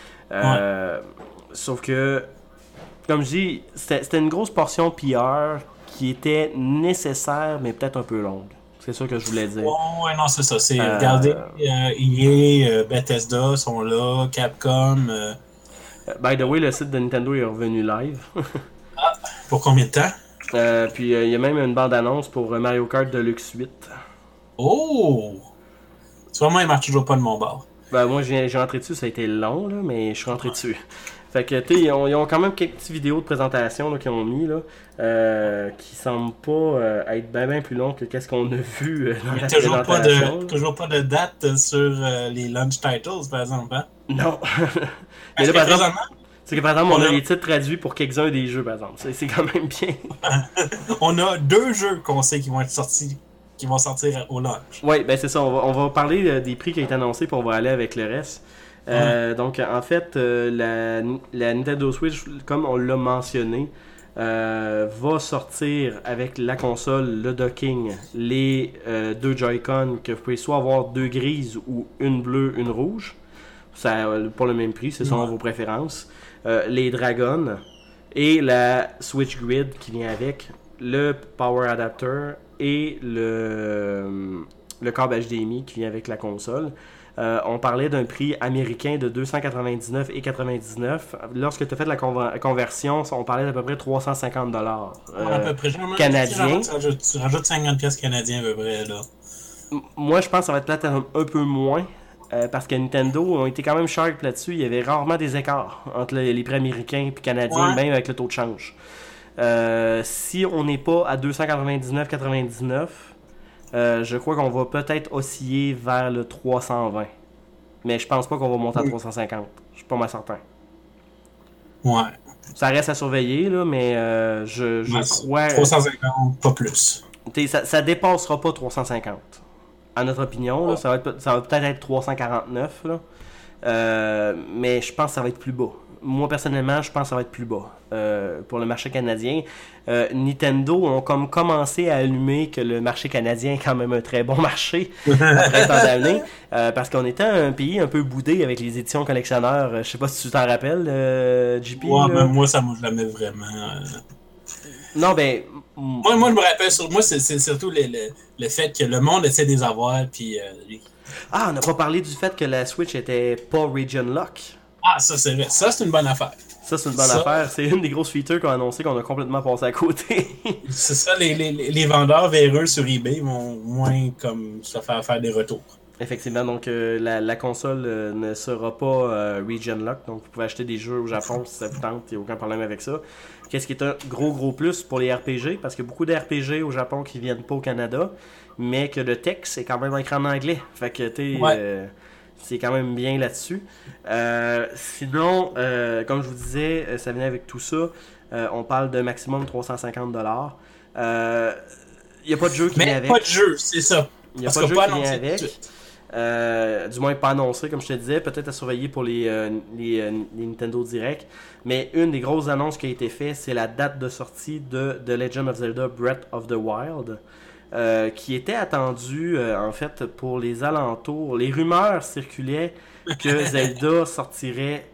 S1: euh, ouais. Sauf que comme je dis c'était, c'était une grosse portion P R qui était nécessaire mais peut-être un peu longue. C'est ça que je voulais dire.
S13: Oh, ouais, non, c'est ça. C'est, euh... Regardez, euh, E A, euh, Bethesda sont là, Capcom. Euh...
S1: By the way, le site de Nintendo est revenu live.
S13: Ah, pour combien de temps?
S1: Euh, puis il euh, y a même une bande-annonce pour Mario Kart Deluxe huit.
S13: Oh! Tu vois, moi, il marche toujours pas de mon bord.
S1: Ben, moi, j'ai, j'ai rentré dessus, ça a été long, là, mais je suis rentré dessus. Fait que, tu sais, ils, ils ont quand même quelques petites vidéos de présentation là, qu'ils ont mis, là, euh, qui semblent pas euh, être bien ben plus longs que qu'est-ce qu'on a vu euh, dans la
S13: toujours
S1: présentation.
S13: Pas de, toujours pas de date sur euh, les launch titles, par exemple, hein?
S1: Non. Mais là, par exemple, c'est que, par exemple, on, on a, a les titres traduits pour quelques-uns des jeux, par exemple. C'est, c'est quand même bien.
S13: On a deux jeux qu'on sait qui vont être sortis, qui vont sortir au launch.
S1: Oui, ben c'est ça. On va, on va parler euh, des prix qui ont été annoncés, puis on va aller avec le reste. Euh, ouais. Donc, en fait, euh, la, la Nintendo Switch, comme on l'a mentionné, euh, va sortir avec la console, le docking, les euh, deux Joy-Con, que vous pouvez soit avoir deux grises ou une bleue, une rouge. Ça, pour le même prix, c'est selon ouais. vos préférences. Euh, les Dragons et la Switch Grid qui vient avec, le Power Adapter et le, le câble H D M I qui vient avec la console. Euh, on parlait d'un prix américain de deux cent quatre-vingt-dix-neuf dollars et quatre-vingt-dix-neuf dollars. Lorsque tu as fait la conver- conversion, on parlait d'à peu près trois cent cinquante dollars euh, à peu près. Canadiens.
S13: Tu rajoutes, tu rajoutes cinquante dollars canadiens à peu près. Là.
S1: M- moi, je pense que ça va être peut-être un, un peu moins. Euh, parce que Nintendo ont été quand même sharp là-dessus. Il y avait rarement des écarts entre les, les prix américains et canadiens, ouais. même avec le taux de change. Euh, si on n'est pas à deux cent quatre-vingt-dix-neuf quatre-vingt-dix-neuf, euh, je crois qu'on va peut-être osciller vers le trois cent vingt. Mais je pense pas qu'on va monter à trois cent cinquante. Je suis pas mal certain.
S13: Ouais.
S1: Ça reste à surveiller, là, mais euh, je, je ouais, crois...
S13: trois cent cinquante, pas plus.
S1: Ça, ça dépassera pas trois cent cinquante. À notre opinion, là, ça, va être, ça va peut-être être trois cent quarante-neuf, là. Euh, mais je pense que ça va être plus bas. Moi, personnellement, je pense que ça va être plus bas euh, pour le marché canadien. Euh, Nintendo ont comme commencé à allumer que le marché canadien est quand même un très bon marché après tant d'années. Euh, parce qu'on était un pays un peu boudé avec les éditions collectionneurs. Je sais pas si tu t'en rappelles, euh, J P.
S13: Ouais, ben, moi, ça me jamais vraiment... Euh...
S1: Non, ben...
S13: Moi, moi, je me rappelle, sur moi, c'est, c'est surtout le, le, le fait que le monde essaie de les avoir, puis... Euh, les...
S1: Ah, on n'a pas parlé du fait que la Switch était pas Region Lock.
S13: Ah, ça, c'est vrai. Ça, c'est une bonne affaire.
S1: Ça, c'est une bonne
S13: ça...
S1: affaire. C'est une des grosses features qu'on a annoncé qu'on a complètement passé à côté.
S13: C'est ça, les, les, les vendeurs véreux sur eBay vont moins comme se faire faire des retours.
S1: Effectivement, donc euh, la, la console euh, ne sera pas euh, region lock, donc vous pouvez acheter des jeux au Japon si ça vous tente, il n'y a aucun problème avec ça. Qu'est-ce qui est un gros gros plus pour les R P G, parce qu'il y a beaucoup de R P G au Japon qui viennent pas au Canada, mais que le texte est quand même écrit en anglais, fait que tu
S13: ouais.
S1: euh, c'est quand même bien là-dessus. Euh, sinon, euh, comme je vous disais, ça venait avec tout ça, euh, on parle de maximum trois cent cinquante dollars. Euh, il n'y a pas de jeu qui
S13: mais
S1: vient avec.
S13: Mais pas de jeu, c'est ça.
S1: Il n'y a pas de jeu qui vient avec. Euh, du moins pas annoncé, comme je te disais, peut-être à surveiller pour les, euh, les, euh, les Nintendo Direct. Mais une des grosses annonces qui a été faite, c'est la date de sortie de The Legend of Zelda Breath of the Wild, euh, qui était attendue euh, en fait pour les alentours. Les rumeurs circulaient que Zelda sortirait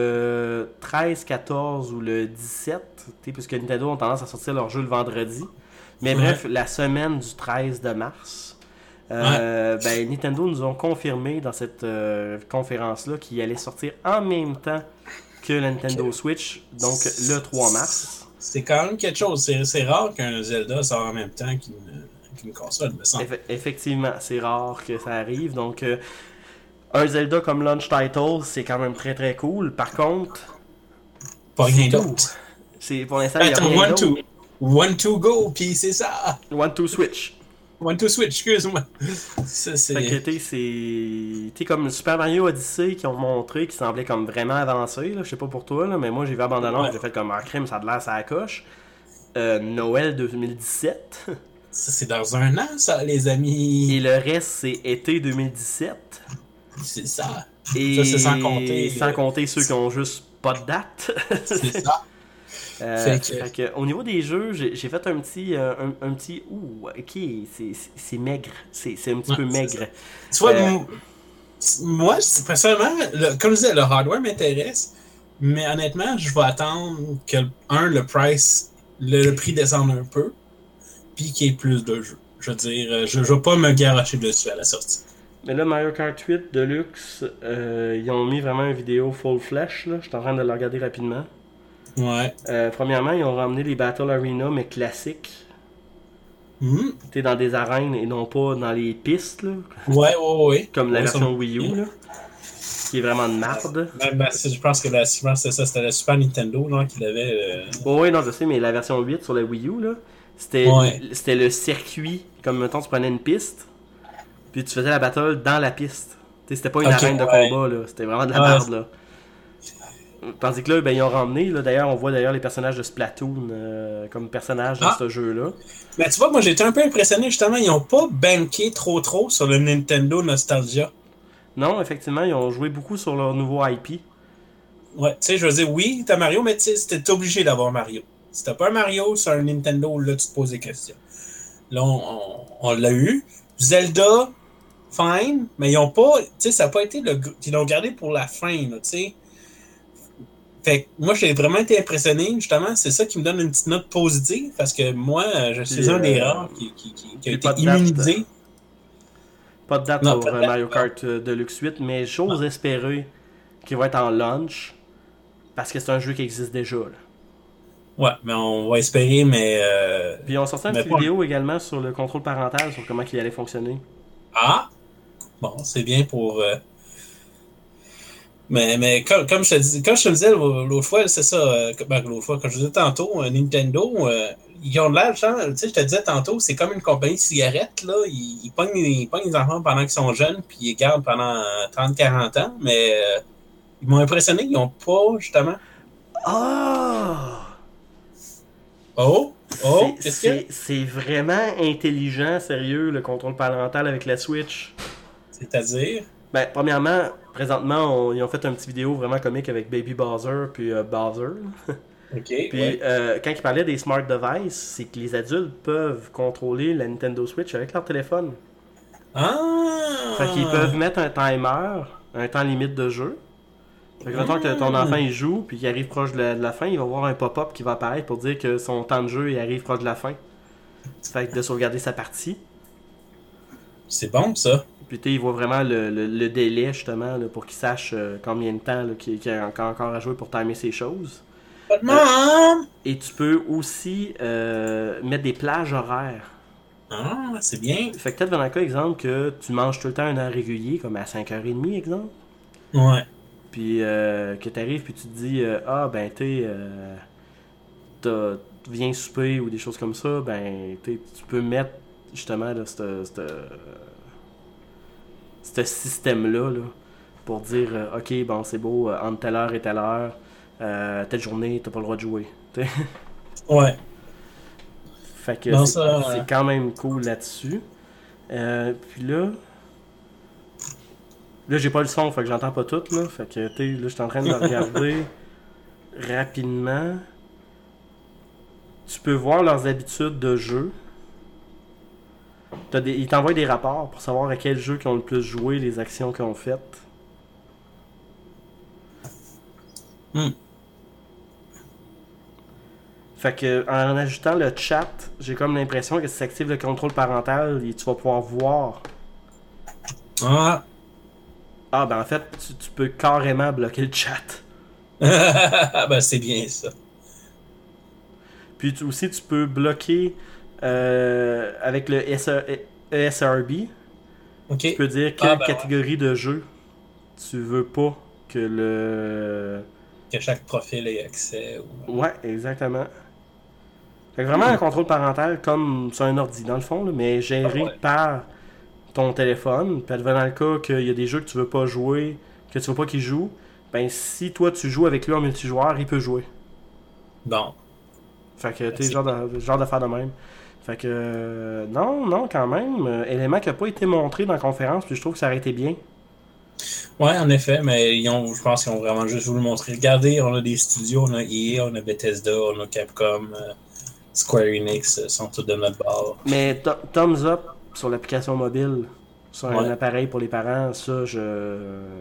S1: le treize, quatorze ou le dix-sept, puisque Nintendo ont tendance à sortir leur jeu le vendredi. Mais ouais. bref, la semaine du treize de mars. Euh, ouais. ben, Nintendo nous ont confirmé dans cette euh, conférence-là qu'il allait sortir en même temps que la Nintendo okay. Switch, donc le trois mars.
S13: C'est quand même quelque chose. C'est, c'est rare qu'un Zelda sort en même temps qu'une, qu'une console, me semble.
S1: Eff- effectivement, c'est rare que ça arrive. Donc, euh, un Zelda comme launch title, c'est quand même très très cool. Par contre,
S13: pas rien d'autre.
S1: C'est, pour l'instant, il y a rien
S13: one
S1: d'autre.
S13: Two. One to go, puis c'est ça.
S1: One to Switch.
S13: One to Switch, excuse-moi. Ça, c'est...
S1: Fait que t'es, c'est... t'es comme Super Mario Odyssey qui ont montré, qui semblait comme vraiment avancé, là. Je sais pas pour toi, là, mais moi j'ai vu abandonnant, ouais. J'ai fait comme un crime, ça a de l'air, ça coche. Euh, Noël deux mille dix-sept.
S13: Ça, c'est dans un an, ça, les amis.
S1: Et le reste, c'est été deux mille dix-sept.
S13: C'est ça.
S1: Et
S13: ça, c'est sans compter.
S1: Sans compter ceux qui ont juste pas de date.
S13: C'est ça.
S1: Euh, fait que... Fait que, au niveau des jeux, j'ai, j'ai fait un petit, euh, un, un petit, ouh, ok, c'est, c'est, c'est maigre, c'est, c'est un petit ouais, peu maigre.
S13: Tu vois, euh... moi, personnellement, le, comme je disais, le hardware m'intéresse, mais honnêtement, je vais attendre que, un, le price, le, le prix descende un peu, puis qu'il y ait plus de jeux. Je veux dire, je, je vais pas me garocher dessus à la sortie.
S1: Mais là, Mario Kart huit Deluxe, euh, ils ont mis vraiment une vidéo full flash, là, je suis en train de la regarder rapidement.
S13: Ouais.
S1: Euh, premièrement, ils ont ramené les Battle Arena, mais classiques.
S13: Mm.
S1: T'es dans des arènes et non pas dans les pistes, là.
S13: Ouais, ouais, ouais.
S1: Comme la
S13: ouais,
S1: version
S13: ça...
S1: Wii U, là. Qui est vraiment de marde.
S13: Ben, ben, je pense que la, je pense que c'est ça, c'était la Super Nintendo, là, qui l'avait. Euh...
S1: Oh, oui, non, je sais, mais la version huit sur la Wii U, là, c'était, ouais. c'était le circuit. Comme, mettons, tu prenais une piste, puis tu faisais la battle dans la piste. T'sais, c'était pas une okay, arène de ouais. combat, là. C'était vraiment de la ouais. merde, là. Tandis que là, ben, ils ont ramené, là, d'ailleurs, on voit d'ailleurs les personnages de Splatoon euh, comme personnages ah. dans ce jeu-là.
S13: Mais tu vois, moi j'étais un peu impressionné, justement, ils n'ont pas banké trop trop sur le Nintendo Nostalgia.
S1: Non, effectivement, ils ont joué beaucoup sur leur nouveau I P.
S13: Ouais, tu sais, je veux dire, oui, t'as Mario, mais tu sais, t'es obligé d'avoir Mario. Si t'as pas un Mario sur un Nintendo, là, tu te poses des questions. Là, on, on, on l'a eu. Zelda, fine, mais ils ont pas, tu sais, ça n'a pas été le... Ils l'ont gardé pour la fin, là, tu sais. Fait que moi, j'ai vraiment été impressionné, justement, c'est ça qui me donne une petite note positive, parce que moi, je suis Puis, un des rares qui, qui, qui, qui a été immunisé.
S1: Date. Pas de date non, pour de Mario Kart euh, Deluxe huit, mais j'ose non. espérer qu'il va être en launch, parce que c'est un jeu qui existe déjà, là.
S13: Ouais, mais on va espérer, mais... Euh...
S1: Puis on sorti une petite vidéo également sur le contrôle parental, sur comment il allait fonctionner.
S13: Ah! Bon, c'est bien pour... Euh... Mais, mais comme, comme, je te dis, comme je te disais l'autre fois, c'est ça, euh, ben, l'autre fois, comme je disais tantôt, euh, Nintendo, euh, ils ont de l'air, tu sais, je te disais tantôt, c'est comme une compagnie de cigarettes, là, ils, ils, pognent, ils pognent les enfants pendant qu'ils sont jeunes, puis ils les gardent pendant trente à quarante ans, mais euh, ils m'ont impressionné, ils n'ont pas, justement...
S1: Oh!
S13: Oh! Oh!
S1: C'est,
S13: qu'est-ce
S1: c'est,
S13: que...
S1: c'est vraiment intelligent, sérieux, le contrôle parental avec la Switch.
S13: C'est-à-dire?
S1: Ben, premièrement, présentement, on, ils ont fait une petite vidéo vraiment comique avec Baby Bowser puis euh, Bowser.
S13: OK.
S1: Puis,
S13: ouais.
S1: euh, quand ils parlaient des smart devices, c'est que les adultes peuvent contrôler la Nintendo Switch avec leur téléphone.
S13: Ah!
S1: Fait qu'ils peuvent mettre un timer, un temps limite de jeu. Fait que mettons que ton enfant il joue puis qu'il arrive proche de la, de la fin, il va voir un pop-up qui va apparaître pour dire que son temps de jeu il arrive proche de la fin. Fait que de sauvegarder sa partie.
S13: C'est bon, ça.
S1: Puis tu sais, il voit vraiment le, le, le délai, justement, là, pour qu'il sache euh, combien de temps là, qu'il, qu'il a encore, encore à jouer pour timer ses choses.
S13: Euh,
S1: et tu peux aussi euh, mettre des plages horaires.
S13: Ah, c'est bien.
S1: Fait que peut-être dans le cas, exemple, que tu manges tout le temps un heure régulier, comme à cinq heures trente, exemple.
S13: Ouais.
S1: Puis euh, que t'arrives, puis tu te dis, euh, ah, ben, t'es, euh, t'as, viens souper ou des choses comme ça, ben, t'es, tu peux mettre, justement, là, ce système-là, là, pour dire, euh, ok, bon, c'est beau, euh, entre telle heure et telle heure, euh, telle journée, t'as pas le droit de jouer. T'sais.
S13: Ouais.
S1: Fait que
S13: non,
S1: c'est,
S13: ça,
S1: c'est
S13: ouais.
S1: quand même cool là-dessus. Euh, puis là... Là, j'ai pas le son, fait que j'entends pas tout, là. Fait que, tu sais, là, je suis en train de le regarder rapidement. Tu peux voir leurs habitudes de jeu. T'as des... Ils t'envoient des rapports pour savoir à quel jeu qu'ils ont le plus joué, les actions qu'ils ont faites.
S13: Hmm.
S1: Fait que, en ajoutant le chat, j'ai comme l'impression que si tu actives le contrôle parental, tu vas pouvoir voir.
S13: Ah.
S1: Ah, ben en fait, tu, tu peux carrément bloquer le chat.
S13: Ben, c'est bien ça.
S1: Puis tu, aussi, tu peux bloquer euh, avec le E S R B.
S13: Okay.
S1: Tu peux dire quelle
S13: ah, ben
S1: catégorie
S13: ouais.
S1: de jeu tu veux pas que le...
S13: Que chaque profil ait accès. Ou...
S1: Ouais, exactement. Fait que vraiment mmh. un contrôle parental comme sur un ordi, dans le fond, là, mais géré ah, ouais. par ton téléphone. Puis dans le cas qu'il y a des jeux que tu veux pas jouer, que tu veux pas qu'il joue, ben si toi tu joues avec lui en multijoueur, il peut jouer.
S13: Bon.
S1: Fait que t'es genre de, genre d'affaire de même. Fait que euh, non, non, quand même. Euh, élément qui a pas été montré dans la conférence, puis je trouve que ça aurait été bien.
S13: Ouais, en effet, mais ils ont, je pense qu'ils ont vraiment juste voulu le montrer. Regardez, on a des studios, on a E A, on a Bethesda, on a Capcom, euh, Square Enix, euh, sont tous de notre bord.
S1: Mais to- thumbs up sur l'application mobile, sur ouais. un appareil pour les parents, ça, je,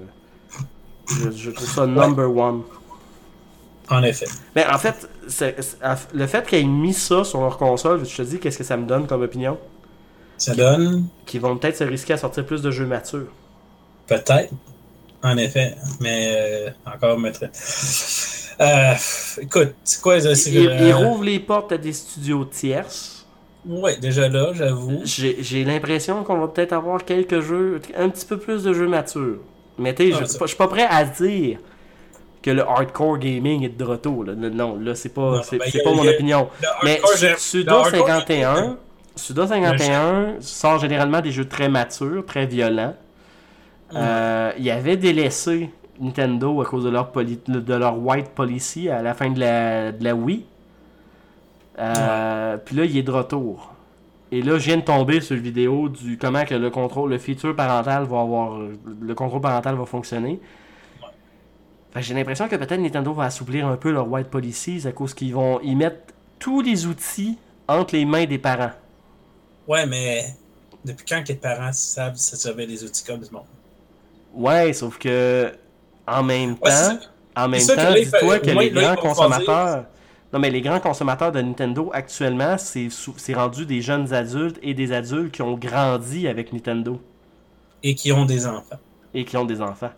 S1: je, je trouve ça number ouais. one.
S13: En effet.
S1: Mais en fait, c'est, c'est, le fait qu'ils aient mis ça sur leur console, je te dis, qu'est-ce que ça me donne comme opinion?
S13: Ça donne...
S1: Qu'ils vont peut-être se risquer à sortir plus de jeux matures.
S13: Peut-être. En effet. Mais euh, encore, maître. Euh, écoute, c'est quoi? C'est
S1: ils,
S13: euh...
S1: ils rouvrent les portes à des studios tierces.
S13: Ouais, déjà là, j'avoue.
S1: J'ai, j'ai l'impression qu'on va peut-être avoir quelques jeux, un petit peu plus de jeux matures. Mais tu sais, ah, je, je suis pas prêt à dire que le hardcore gaming est de retour. Là. Non, là, c'est pas, non, c'est, ben, c'est pas a, mon opinion. Mais Suda cinquante et un, Suda cinquante et un sort généralement des jeux très matures, très violents. Il mm. euh, y avait délaissé Nintendo à cause de leur, poli- de leur white policy à la fin de la, de la Wii. Euh, ouais. Puis là, il est de retour. Et là, je viens de tomber sur une vidéo du comment que le contrôle, le feature parental va avoir, le contrôle parental va fonctionner. Ouais. Fait que j'ai l'impression que peut-être Nintendo va assouplir un peu leur white policies à cause qu'ils vont y mettre tous les outils entre les mains des parents.
S13: Ouais, mais depuis quand que les parents savent se servir des outils comme du monde?
S1: Ouais, sauf que en même ouais, temps, en même temps, que dis-toi fait, que les grands consommateurs, dire... non mais les grands consommateurs de Nintendo actuellement, c'est, sou... c'est rendu des jeunes adultes et des adultes qui ont grandi avec Nintendo.
S13: Et qui ont des enfants.
S1: Et qui ont des enfants.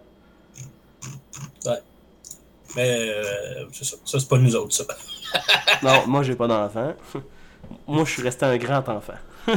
S13: Ouais. Mais euh, c'est ça. Ça, c'est pas nous autres, ça.
S1: Non, moi, j'ai pas d'enfant. Moi, je suis resté un grand enfant.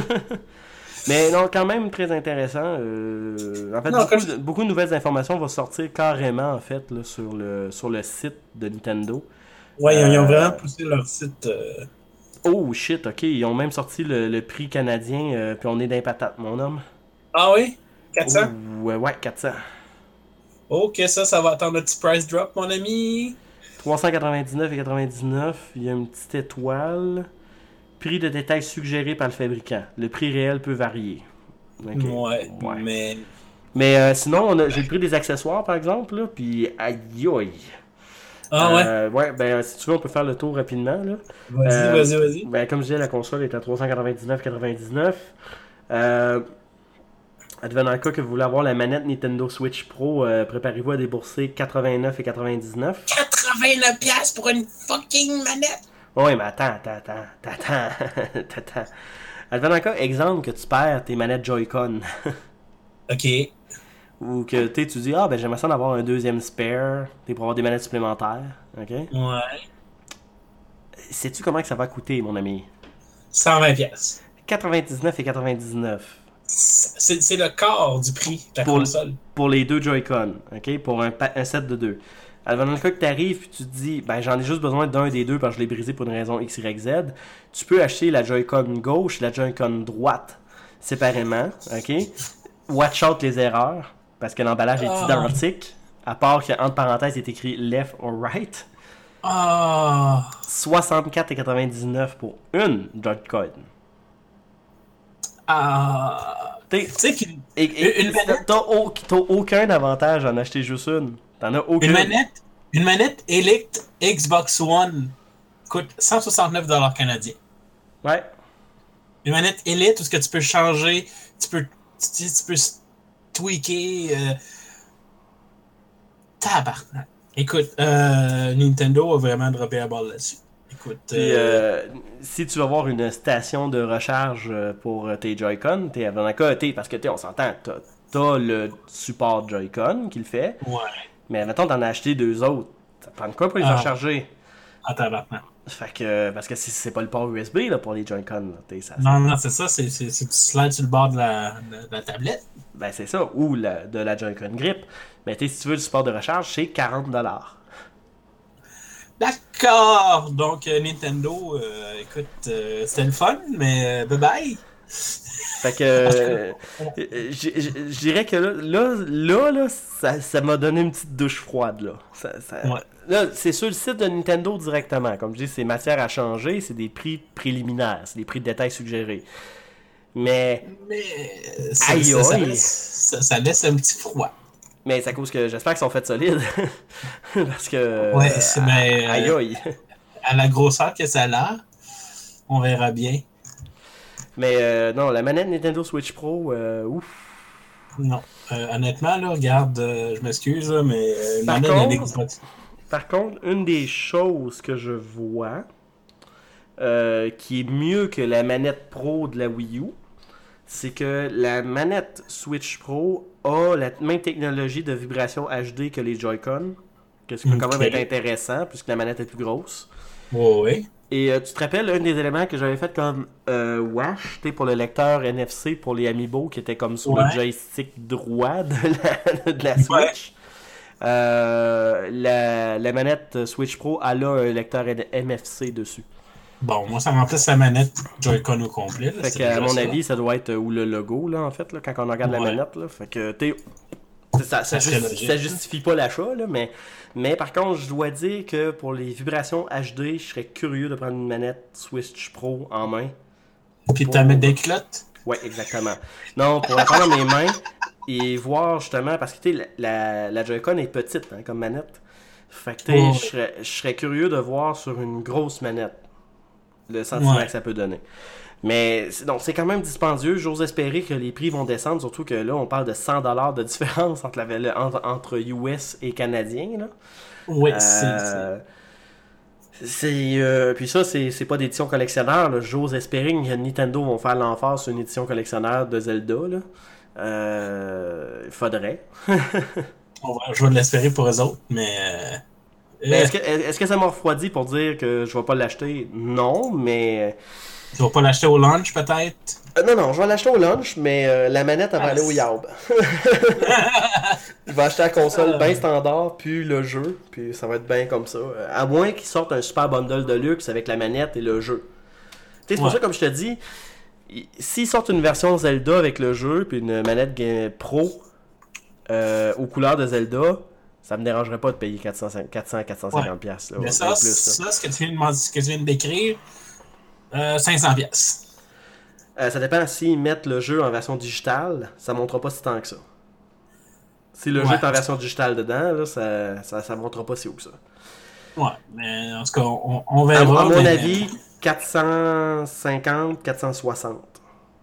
S1: Mais non, quand même très intéressant. Euh, en fait, non, beaucoup, je... beaucoup de nouvelles informations vont sortir carrément en fait là, sur, le, sur le site de Nintendo.
S13: Ouais, euh... ils ont vraiment poussé leur site. Euh...
S1: Oh shit, ok. Ils ont même sorti le, le prix canadien, euh, puis on est dans les patates, mon homme.
S13: Ah oui? quatre cents?
S1: Oh, ouais, ouais, quatre cents.
S13: Ok, ça, ça va attendre le petit price drop, mon ami.
S1: trois cent quatre-vingt-dix-neuf et quatre-vingt-dix-neuf. Il y a une petite étoile. Prix de détail suggéré par le fabricant. Le prix réel peut varier. Okay.
S13: Ouais, ouais, mais...
S1: Mais euh, sinon, on a, j'ai le prix des accessoires, par exemple, là, puis aïe aïe.
S13: Ah
S1: euh, ouais? Ouais, ben si tu veux, on peut faire le tour rapidement, là.
S13: Vas-y, euh, vas-y, vas-y.
S1: Ben, comme je disais, la console est à trois cent quatre-vingt-dix-neuf quatre-vingt-dix-neuf. Euh... Advenant le cas que vous voulez avoir la manette Nintendo Switch Pro, euh, préparez-vous à débourser quatre-vingt-neuf et quatre-vingt-dix-neuf.
S13: quatre-vingt-neuf dollars pour une fucking manette!
S1: Oui, mais attends, attends, attends, attends, attends. Advenant le cas, exemple que tu perds tes manettes Joy-Con.
S13: OK.
S1: Ou que tu dis, ah ben j'aimerais ça en avoir un deuxième spare, pour avoir des manettes supplémentaires. OK?
S13: Ouais.
S1: Sais-tu comment que ça va coûter, mon ami?
S13: cent vingt dollars.
S1: quatre-vingt-dix-neuf et quatre-vingt-dix-neuf.
S13: C'est, c'est le quart du prix de la
S1: pour,
S13: console.
S1: Pour les deux Joy-Con, ok? Pour un, un set de deux. Alors, dans le cas que tu arrives et tu te dis, ben j'en ai juste besoin d'un des deux parce que je l'ai brisé pour une raison X Y Z, tu peux acheter la Joy-Con gauche et la Joy-Con droite séparément, ok? Watch out les erreurs, parce que l'emballage est oh. identique, à part qu'entre parenthèses, il est écrit left or right.
S13: Oh.
S1: soixante-quatre et quatre-vingt-dix-neuf pour une Joy-Con.
S13: Ah. Tu sais qu'une
S1: et, et,
S13: une manette...
S1: t'as, au, t'as aucun avantage à en acheter juste une. T'en as aucun.
S13: Une manette, une manette Elite Xbox One coûte cent soixante-neuf dollars canadiens.
S1: Ouais.
S13: Une manette Elite où ce que tu peux changer, tu peux, tu, tu peux tweaker. Euh... Tabarnak. Écoute, euh, Nintendo a vraiment droppé la balle là-dessus. Écoute,
S1: Puis, euh, si tu vas voir une station de recharge pour tes Joy-Con, t'es dans le cas, t'es, parce que t'es, on s'entend, t'as, t'as le support Joy-Con qui le fait.
S13: Ouais.
S1: Mais mettons, t'en as acheté deux autres. Ça prend quoi pour les ah. recharger?
S13: Attends, maintenant.
S1: Fait que, parce que c'est, c'est pas le port U S B là, pour les Joy-Con. Là, ça,
S13: non, non, c'est ça. C'est, c'est, c'est que tu slides sur le bord de la, de, de la tablette.
S1: Ben, c'est ça. Ou la, de la Joy-Con Grip. Mais si tu veux le support de recharge, c'est quarante dollars.
S13: D'accord! Donc, euh, Nintendo, euh, écoute, euh, c'était le fun, mais euh, bye-bye!
S1: Fait que, euh, je dirais que là, là, là, là ça, ça m'a donné une petite douche froide, là. Ça, ça,
S13: ouais.
S1: Là, c'est sur le site de Nintendo directement. Comme je dis, c'est matière à changer, c'est des prix préliminaires, c'est des prix de détail suggérés. Mais,
S13: mais ça,
S1: aïe,
S13: ça,
S1: aïe.
S13: Ça, laisse, ça, ça laisse un petit froid.
S1: Mais c'est à cause que j'espère qu'ils sont faits solides. Parce que.
S13: Ouais, c'est euh, mais.
S1: Aïe aïe.
S13: À la grosseur que ça a l'air, on verra bien.
S1: Mais euh, non, la manette Nintendo Switch Pro, euh, ouf.
S13: Non. Euh, honnêtement, là, regarde, euh, je m'excuse, là, mais euh,
S1: par,
S13: manette
S1: contre, par contre, une des choses que je vois euh, qui est mieux que la manette Pro de la Wii U, c'est que la manette Switch Pro a la même technologie de vibration H D que les Joy-Con, que ce qui peut quand même être intéressant puisque la manette est plus grosse.
S13: Oh, oui.
S1: Et euh, tu te rappelles un des éléments que j'avais fait comme euh, wash pour le lecteur N F C pour les Amiibo qui était comme sur ouais. le joystick droit de la, de la Switch. Ouais. Euh, la, la manette Switch Pro elle a un lecteur M F C dessus.
S13: Bon, moi ça remplace la manette Joy-Con au complet. Là,
S1: fait qu'à mon ça. avis, ça doit être euh, ou le logo là en fait là, quand on regarde ouais. la manette là. Fait que t'es ça, ça, ça, justi- ça justifie pas l'achat là, mais mais par contre, je dois dire que pour les vibrations H D, je serais curieux de prendre une manette Switch Pro en main.
S13: Puis
S1: pour...
S13: t'as mettre des clottes?
S1: Ouais, exactement. Non, pour la prendre dans mes mains et voir justement, parce que la, la, la Joy-Con est petite hein, comme manette. Fait que oh. je serais, je serais curieux de voir sur une grosse manette le sentiment ouais. que ça peut donner. Mais donc c'est quand même dispendieux. J'ose espérer que les prix vont descendre, surtout que là, on parle de cent dollars de différence entre, la, entre, entre U S et canadien. Là.
S13: Oui,
S1: euh,
S13: c'est...
S1: c'est euh, puis ça, c'est, c'est pas d'édition collectionneur. Là. J'ose espérer que Nintendo vont faire l'emphase sur une édition collectionneur de Zelda. Il euh, faudrait.
S13: on va, je vais l'espérer pour eux autres, mais... Euh...
S1: mais est-ce que, est-ce que ça m'a refroidi pour dire que je vais pas l'acheter? Non, mais...
S13: Tu vas pas l'acheter au lunch, peut-être?
S1: Euh, non, non, je vais l'acheter au lunch, mais euh, la manette, elle va ah, aller au Yaob. Je vais acheter la console bien standard, puis le jeu, puis ça va être bien comme ça. À moins qu'ils sortent un super bundle de luxe avec la manette et le jeu. Tu sais, c'est pour ouais. ça, comme je te dis, s'ils sortent une version Zelda avec le jeu, puis une manette Game Pro euh, aux couleurs de Zelda, ça me dérangerait pas de payer quatre cents à quatre cents cinquante
S13: ouais.
S1: là,
S13: mais ça, plus, ça, ce que tu viens de, ce que tu viens de décrire, Euh, cinq cents piastres.
S1: Euh, ça dépend s'ils mettent le jeu en version digitale, ça ne montrera pas si tant que ça. Si le ouais. jeu est en version digitale dedans, là, ça, ça, ça montera pas si haut que ça.
S13: Ouais, mais en tout cas, on, on verra.
S1: À, à mon
S13: mais...
S1: avis, quatre cent cinquante, quatre cent soixante.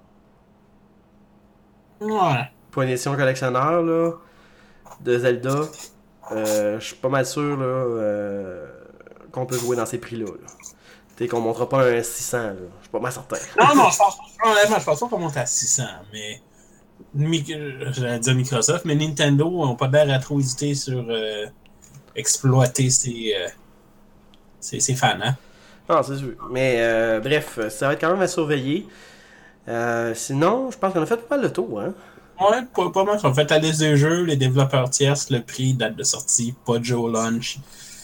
S13: Ouais.
S1: Pour une édition collectionneur là, de Zelda, euh, je suis pas mal sûr là, euh, qu'on peut jouer dans ces prix-là. Là. T'sais, qu'on montera pas un six cents, là. Je suis pas mal certain.
S13: Non, non, je pense pas. Honnêtement, je pense pas qu'on monte à six cents, mais. J'allais dire Microsoft, mais Nintendo n'ont pas l'air à trop hésiter sur euh, exploiter ses, euh, ses, ses fans, hein?
S1: Non, c'est sûr. Mais euh, bref, ça va être quand même à surveiller. Euh, sinon, je pense qu'on a fait pas mal le tour, hein?
S13: Ouais, pas, pas mal. On a fait la liste des jeux, les développeurs tierces, le prix, date de sortie, pas de jeu au launch.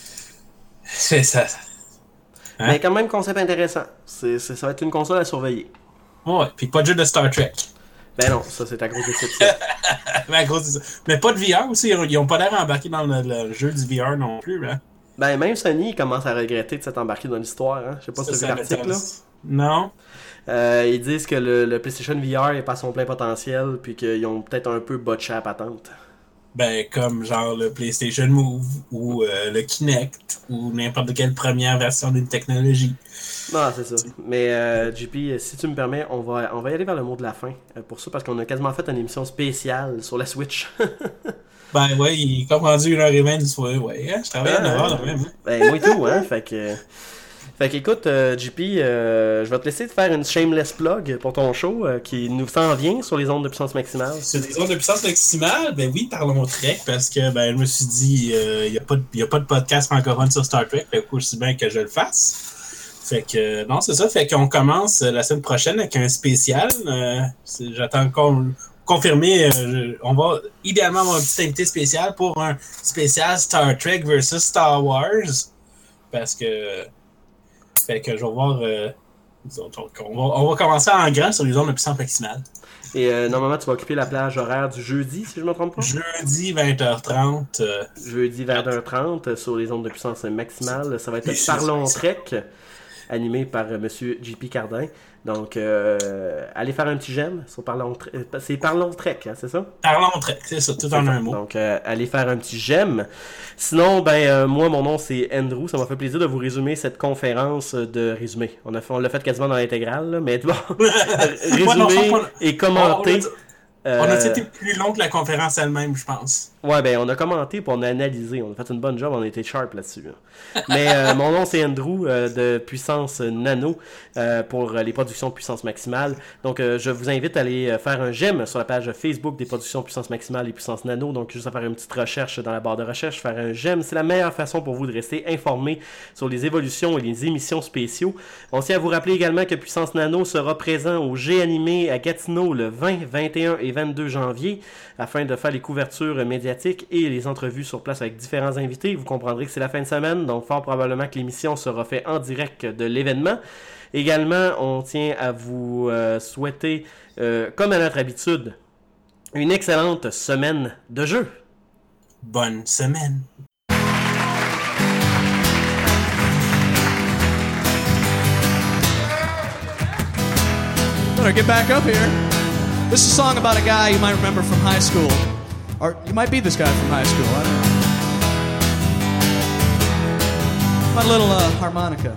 S13: C'est ça. Hein?
S1: Mais quand même, concept intéressant. C'est, c'est, ça va être une console à surveiller.
S13: Ouais, puis pas de jeu de Star Trek.
S1: Ben non, ça c'est à grosse déception.
S13: ben, à grosse déception. Mais pas de V R aussi, ils ont pas l'air embarqués dans le, le jeu du V R non plus, hein? Ben
S1: même Sony commence à regretter de s'être embarqué dans l'histoire, hein? Je sais pas si tu as vu l'article, là.
S13: Non.
S1: Euh, ils disent que le, le PlayStation V R est pas à son plein potentiel, puis qu'ils ont peut-être un peu botché la patente.
S13: Ben, comme genre le PlayStation Move, ou euh, le Kinect, ou n'importe quelle première version d'une technologie.
S1: Non, c'est ça. Mais euh, J P, si tu me permets, on va, on va y aller vers le mot de la fin euh, pour ça, parce qu'on a quasiment fait une émission spéciale sur la Switch.
S13: ben ouais, il est comme rendu une heure et vingt du soir. Ouais, hein, je travaille à neuf heures quand même.
S1: Ben moi et tout, hein. Fait que... Fait qu'écoute, euh, J P, euh, je vais te laisser te faire une shameless plug pour ton show euh, qui nous s'en vient sur les ondes de puissance maximale.
S13: Sur les ondes de puissance maximale, ben oui, parlons Trek, parce que ben je me suis dit, il euh, n'y a, a pas de podcast francophone sur Star Trek, fait que je suis bien que je le fasse. Fait que, euh, non, c'est ça, fait qu'on commence euh, la semaine prochaine avec un spécial. Euh, j'attends encore confirmer, euh, on va idéalement avoir un petit invité spécial pour un spécial Star Trek versus Star Wars, parce que... Fait que je vais voir. Euh, on, va, on va commencer en grand sur les ondes de puissance maximale.
S1: Et euh, normalement, tu vas occuper la plage horaire du jeudi, si je ne me trompe pas?
S13: Jeudi, vingt heures trente. Euh,
S1: jeudi, vingt heures trente, sur les ondes de puissance maximale. Ça va être Parlons Trek, animé par euh, M. J P Cardin. Donc, euh, allez faire un petit j'aime sur Parlons Trek. C'est Parlons Trek, hein, c'est ça?
S13: Parlons Trek, c'est ça, tout en un mot.
S1: Donc, euh, allez faire un petit j'aime. Sinon, ben, euh, moi, mon nom, c'est Andrew. Ça m'a fait plaisir de vous résumer cette conférence de résumé. On, a fait, on l'a fait quasiment dans l'intégrale, là, mais bon, résumé et commenté.
S13: On a été plus long que la conférence elle-même, je pense.
S1: Ouais, ben on a commenté puis on a analysé. On a fait une bonne job, on a été sharp là-dessus. Là. Mais euh, mon nom, c'est Andrew euh, de Puissance Nano euh, pour les productions Puissance Maximale. Donc, euh, je vous invite à aller faire un j'aime sur la page Facebook des productions Puissance Maximale et Puissance Nano. Donc, juste à faire une petite recherche dans la barre de recherche, faire un j'aime. C'est la meilleure façon pour vous de rester informé sur les évolutions et les émissions spéciaux. On tient à vous rappeler également que Puissance Nano sera présent au G Animé à Gatineau le vingt, vingt et un et vingt-deux janvier afin de faire les couvertures médiatiques et les entrevues sur place avec différents invités. Vous comprendrez que c'est la fin de semaine, donc fort probablement que l'émission sera faite en direct de l'événement. Également, on tient à vous euh, souhaiter, euh, comme à notre habitude, une excellente semaine de jeu.
S13: Bonne semaine.
S14: Better get back up here. This is a song about a guy you might remember from high school. Or you might be this guy from high school. I don't know. My little uh, harmonica.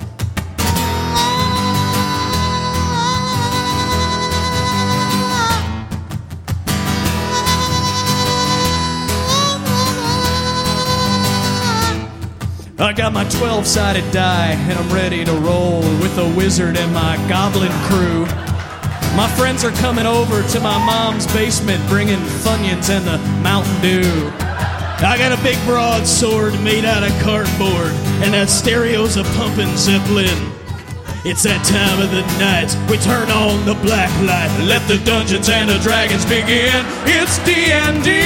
S14: I got my twelve-sided die, and I'm ready to roll with a wizard and my goblin crew. My friends are coming over to my mom's basement, bringing Funyuns and the Mountain Dew. I got a big broadsword made out of cardboard, and that stereo's a pumping Zeppelin. It's that time of the night, we turn on the black light, let the Dungeons and the Dragons begin. It's D and D,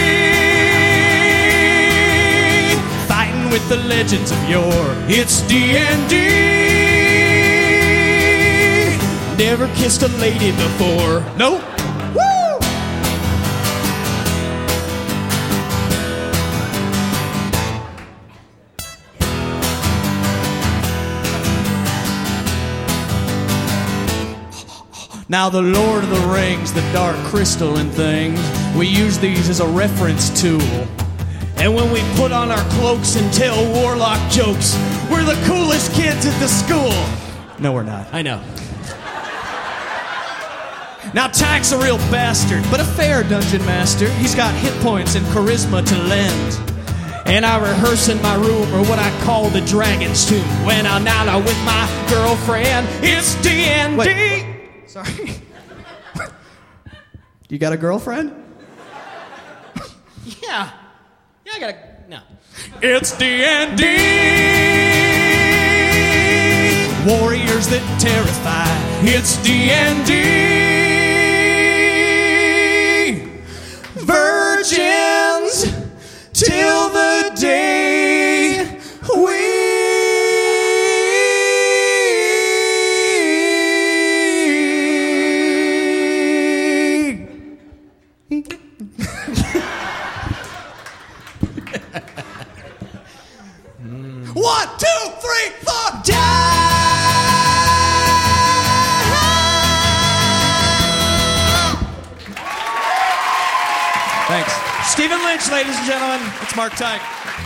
S14: fighting with the legends of yore. It's D and D. Never kissed a lady before. Nope. Woo! Now the Lord of the Rings, the Dark Crystal and things, we use these as a reference tool. And when we put on our cloaks and tell warlock jokes, we're the coolest kids at the school. No, we're not. I know. Now Tack's a real bastard, but a fair dungeon master. He's got hit points and charisma to lend. And I rehearse in my room, or what I call the dragon's tomb, when I'm out with my girlfriend. It's D and D. Wait. Sorry. You got a girlfriend? Yeah. Yeah, I got a... No. It's D and D. Warriors that terrify. It's D and D. till the day we One, two, three, four, die! Thanks. Stephen Lynch, ladies and gentlemen. It's Mark Tyke.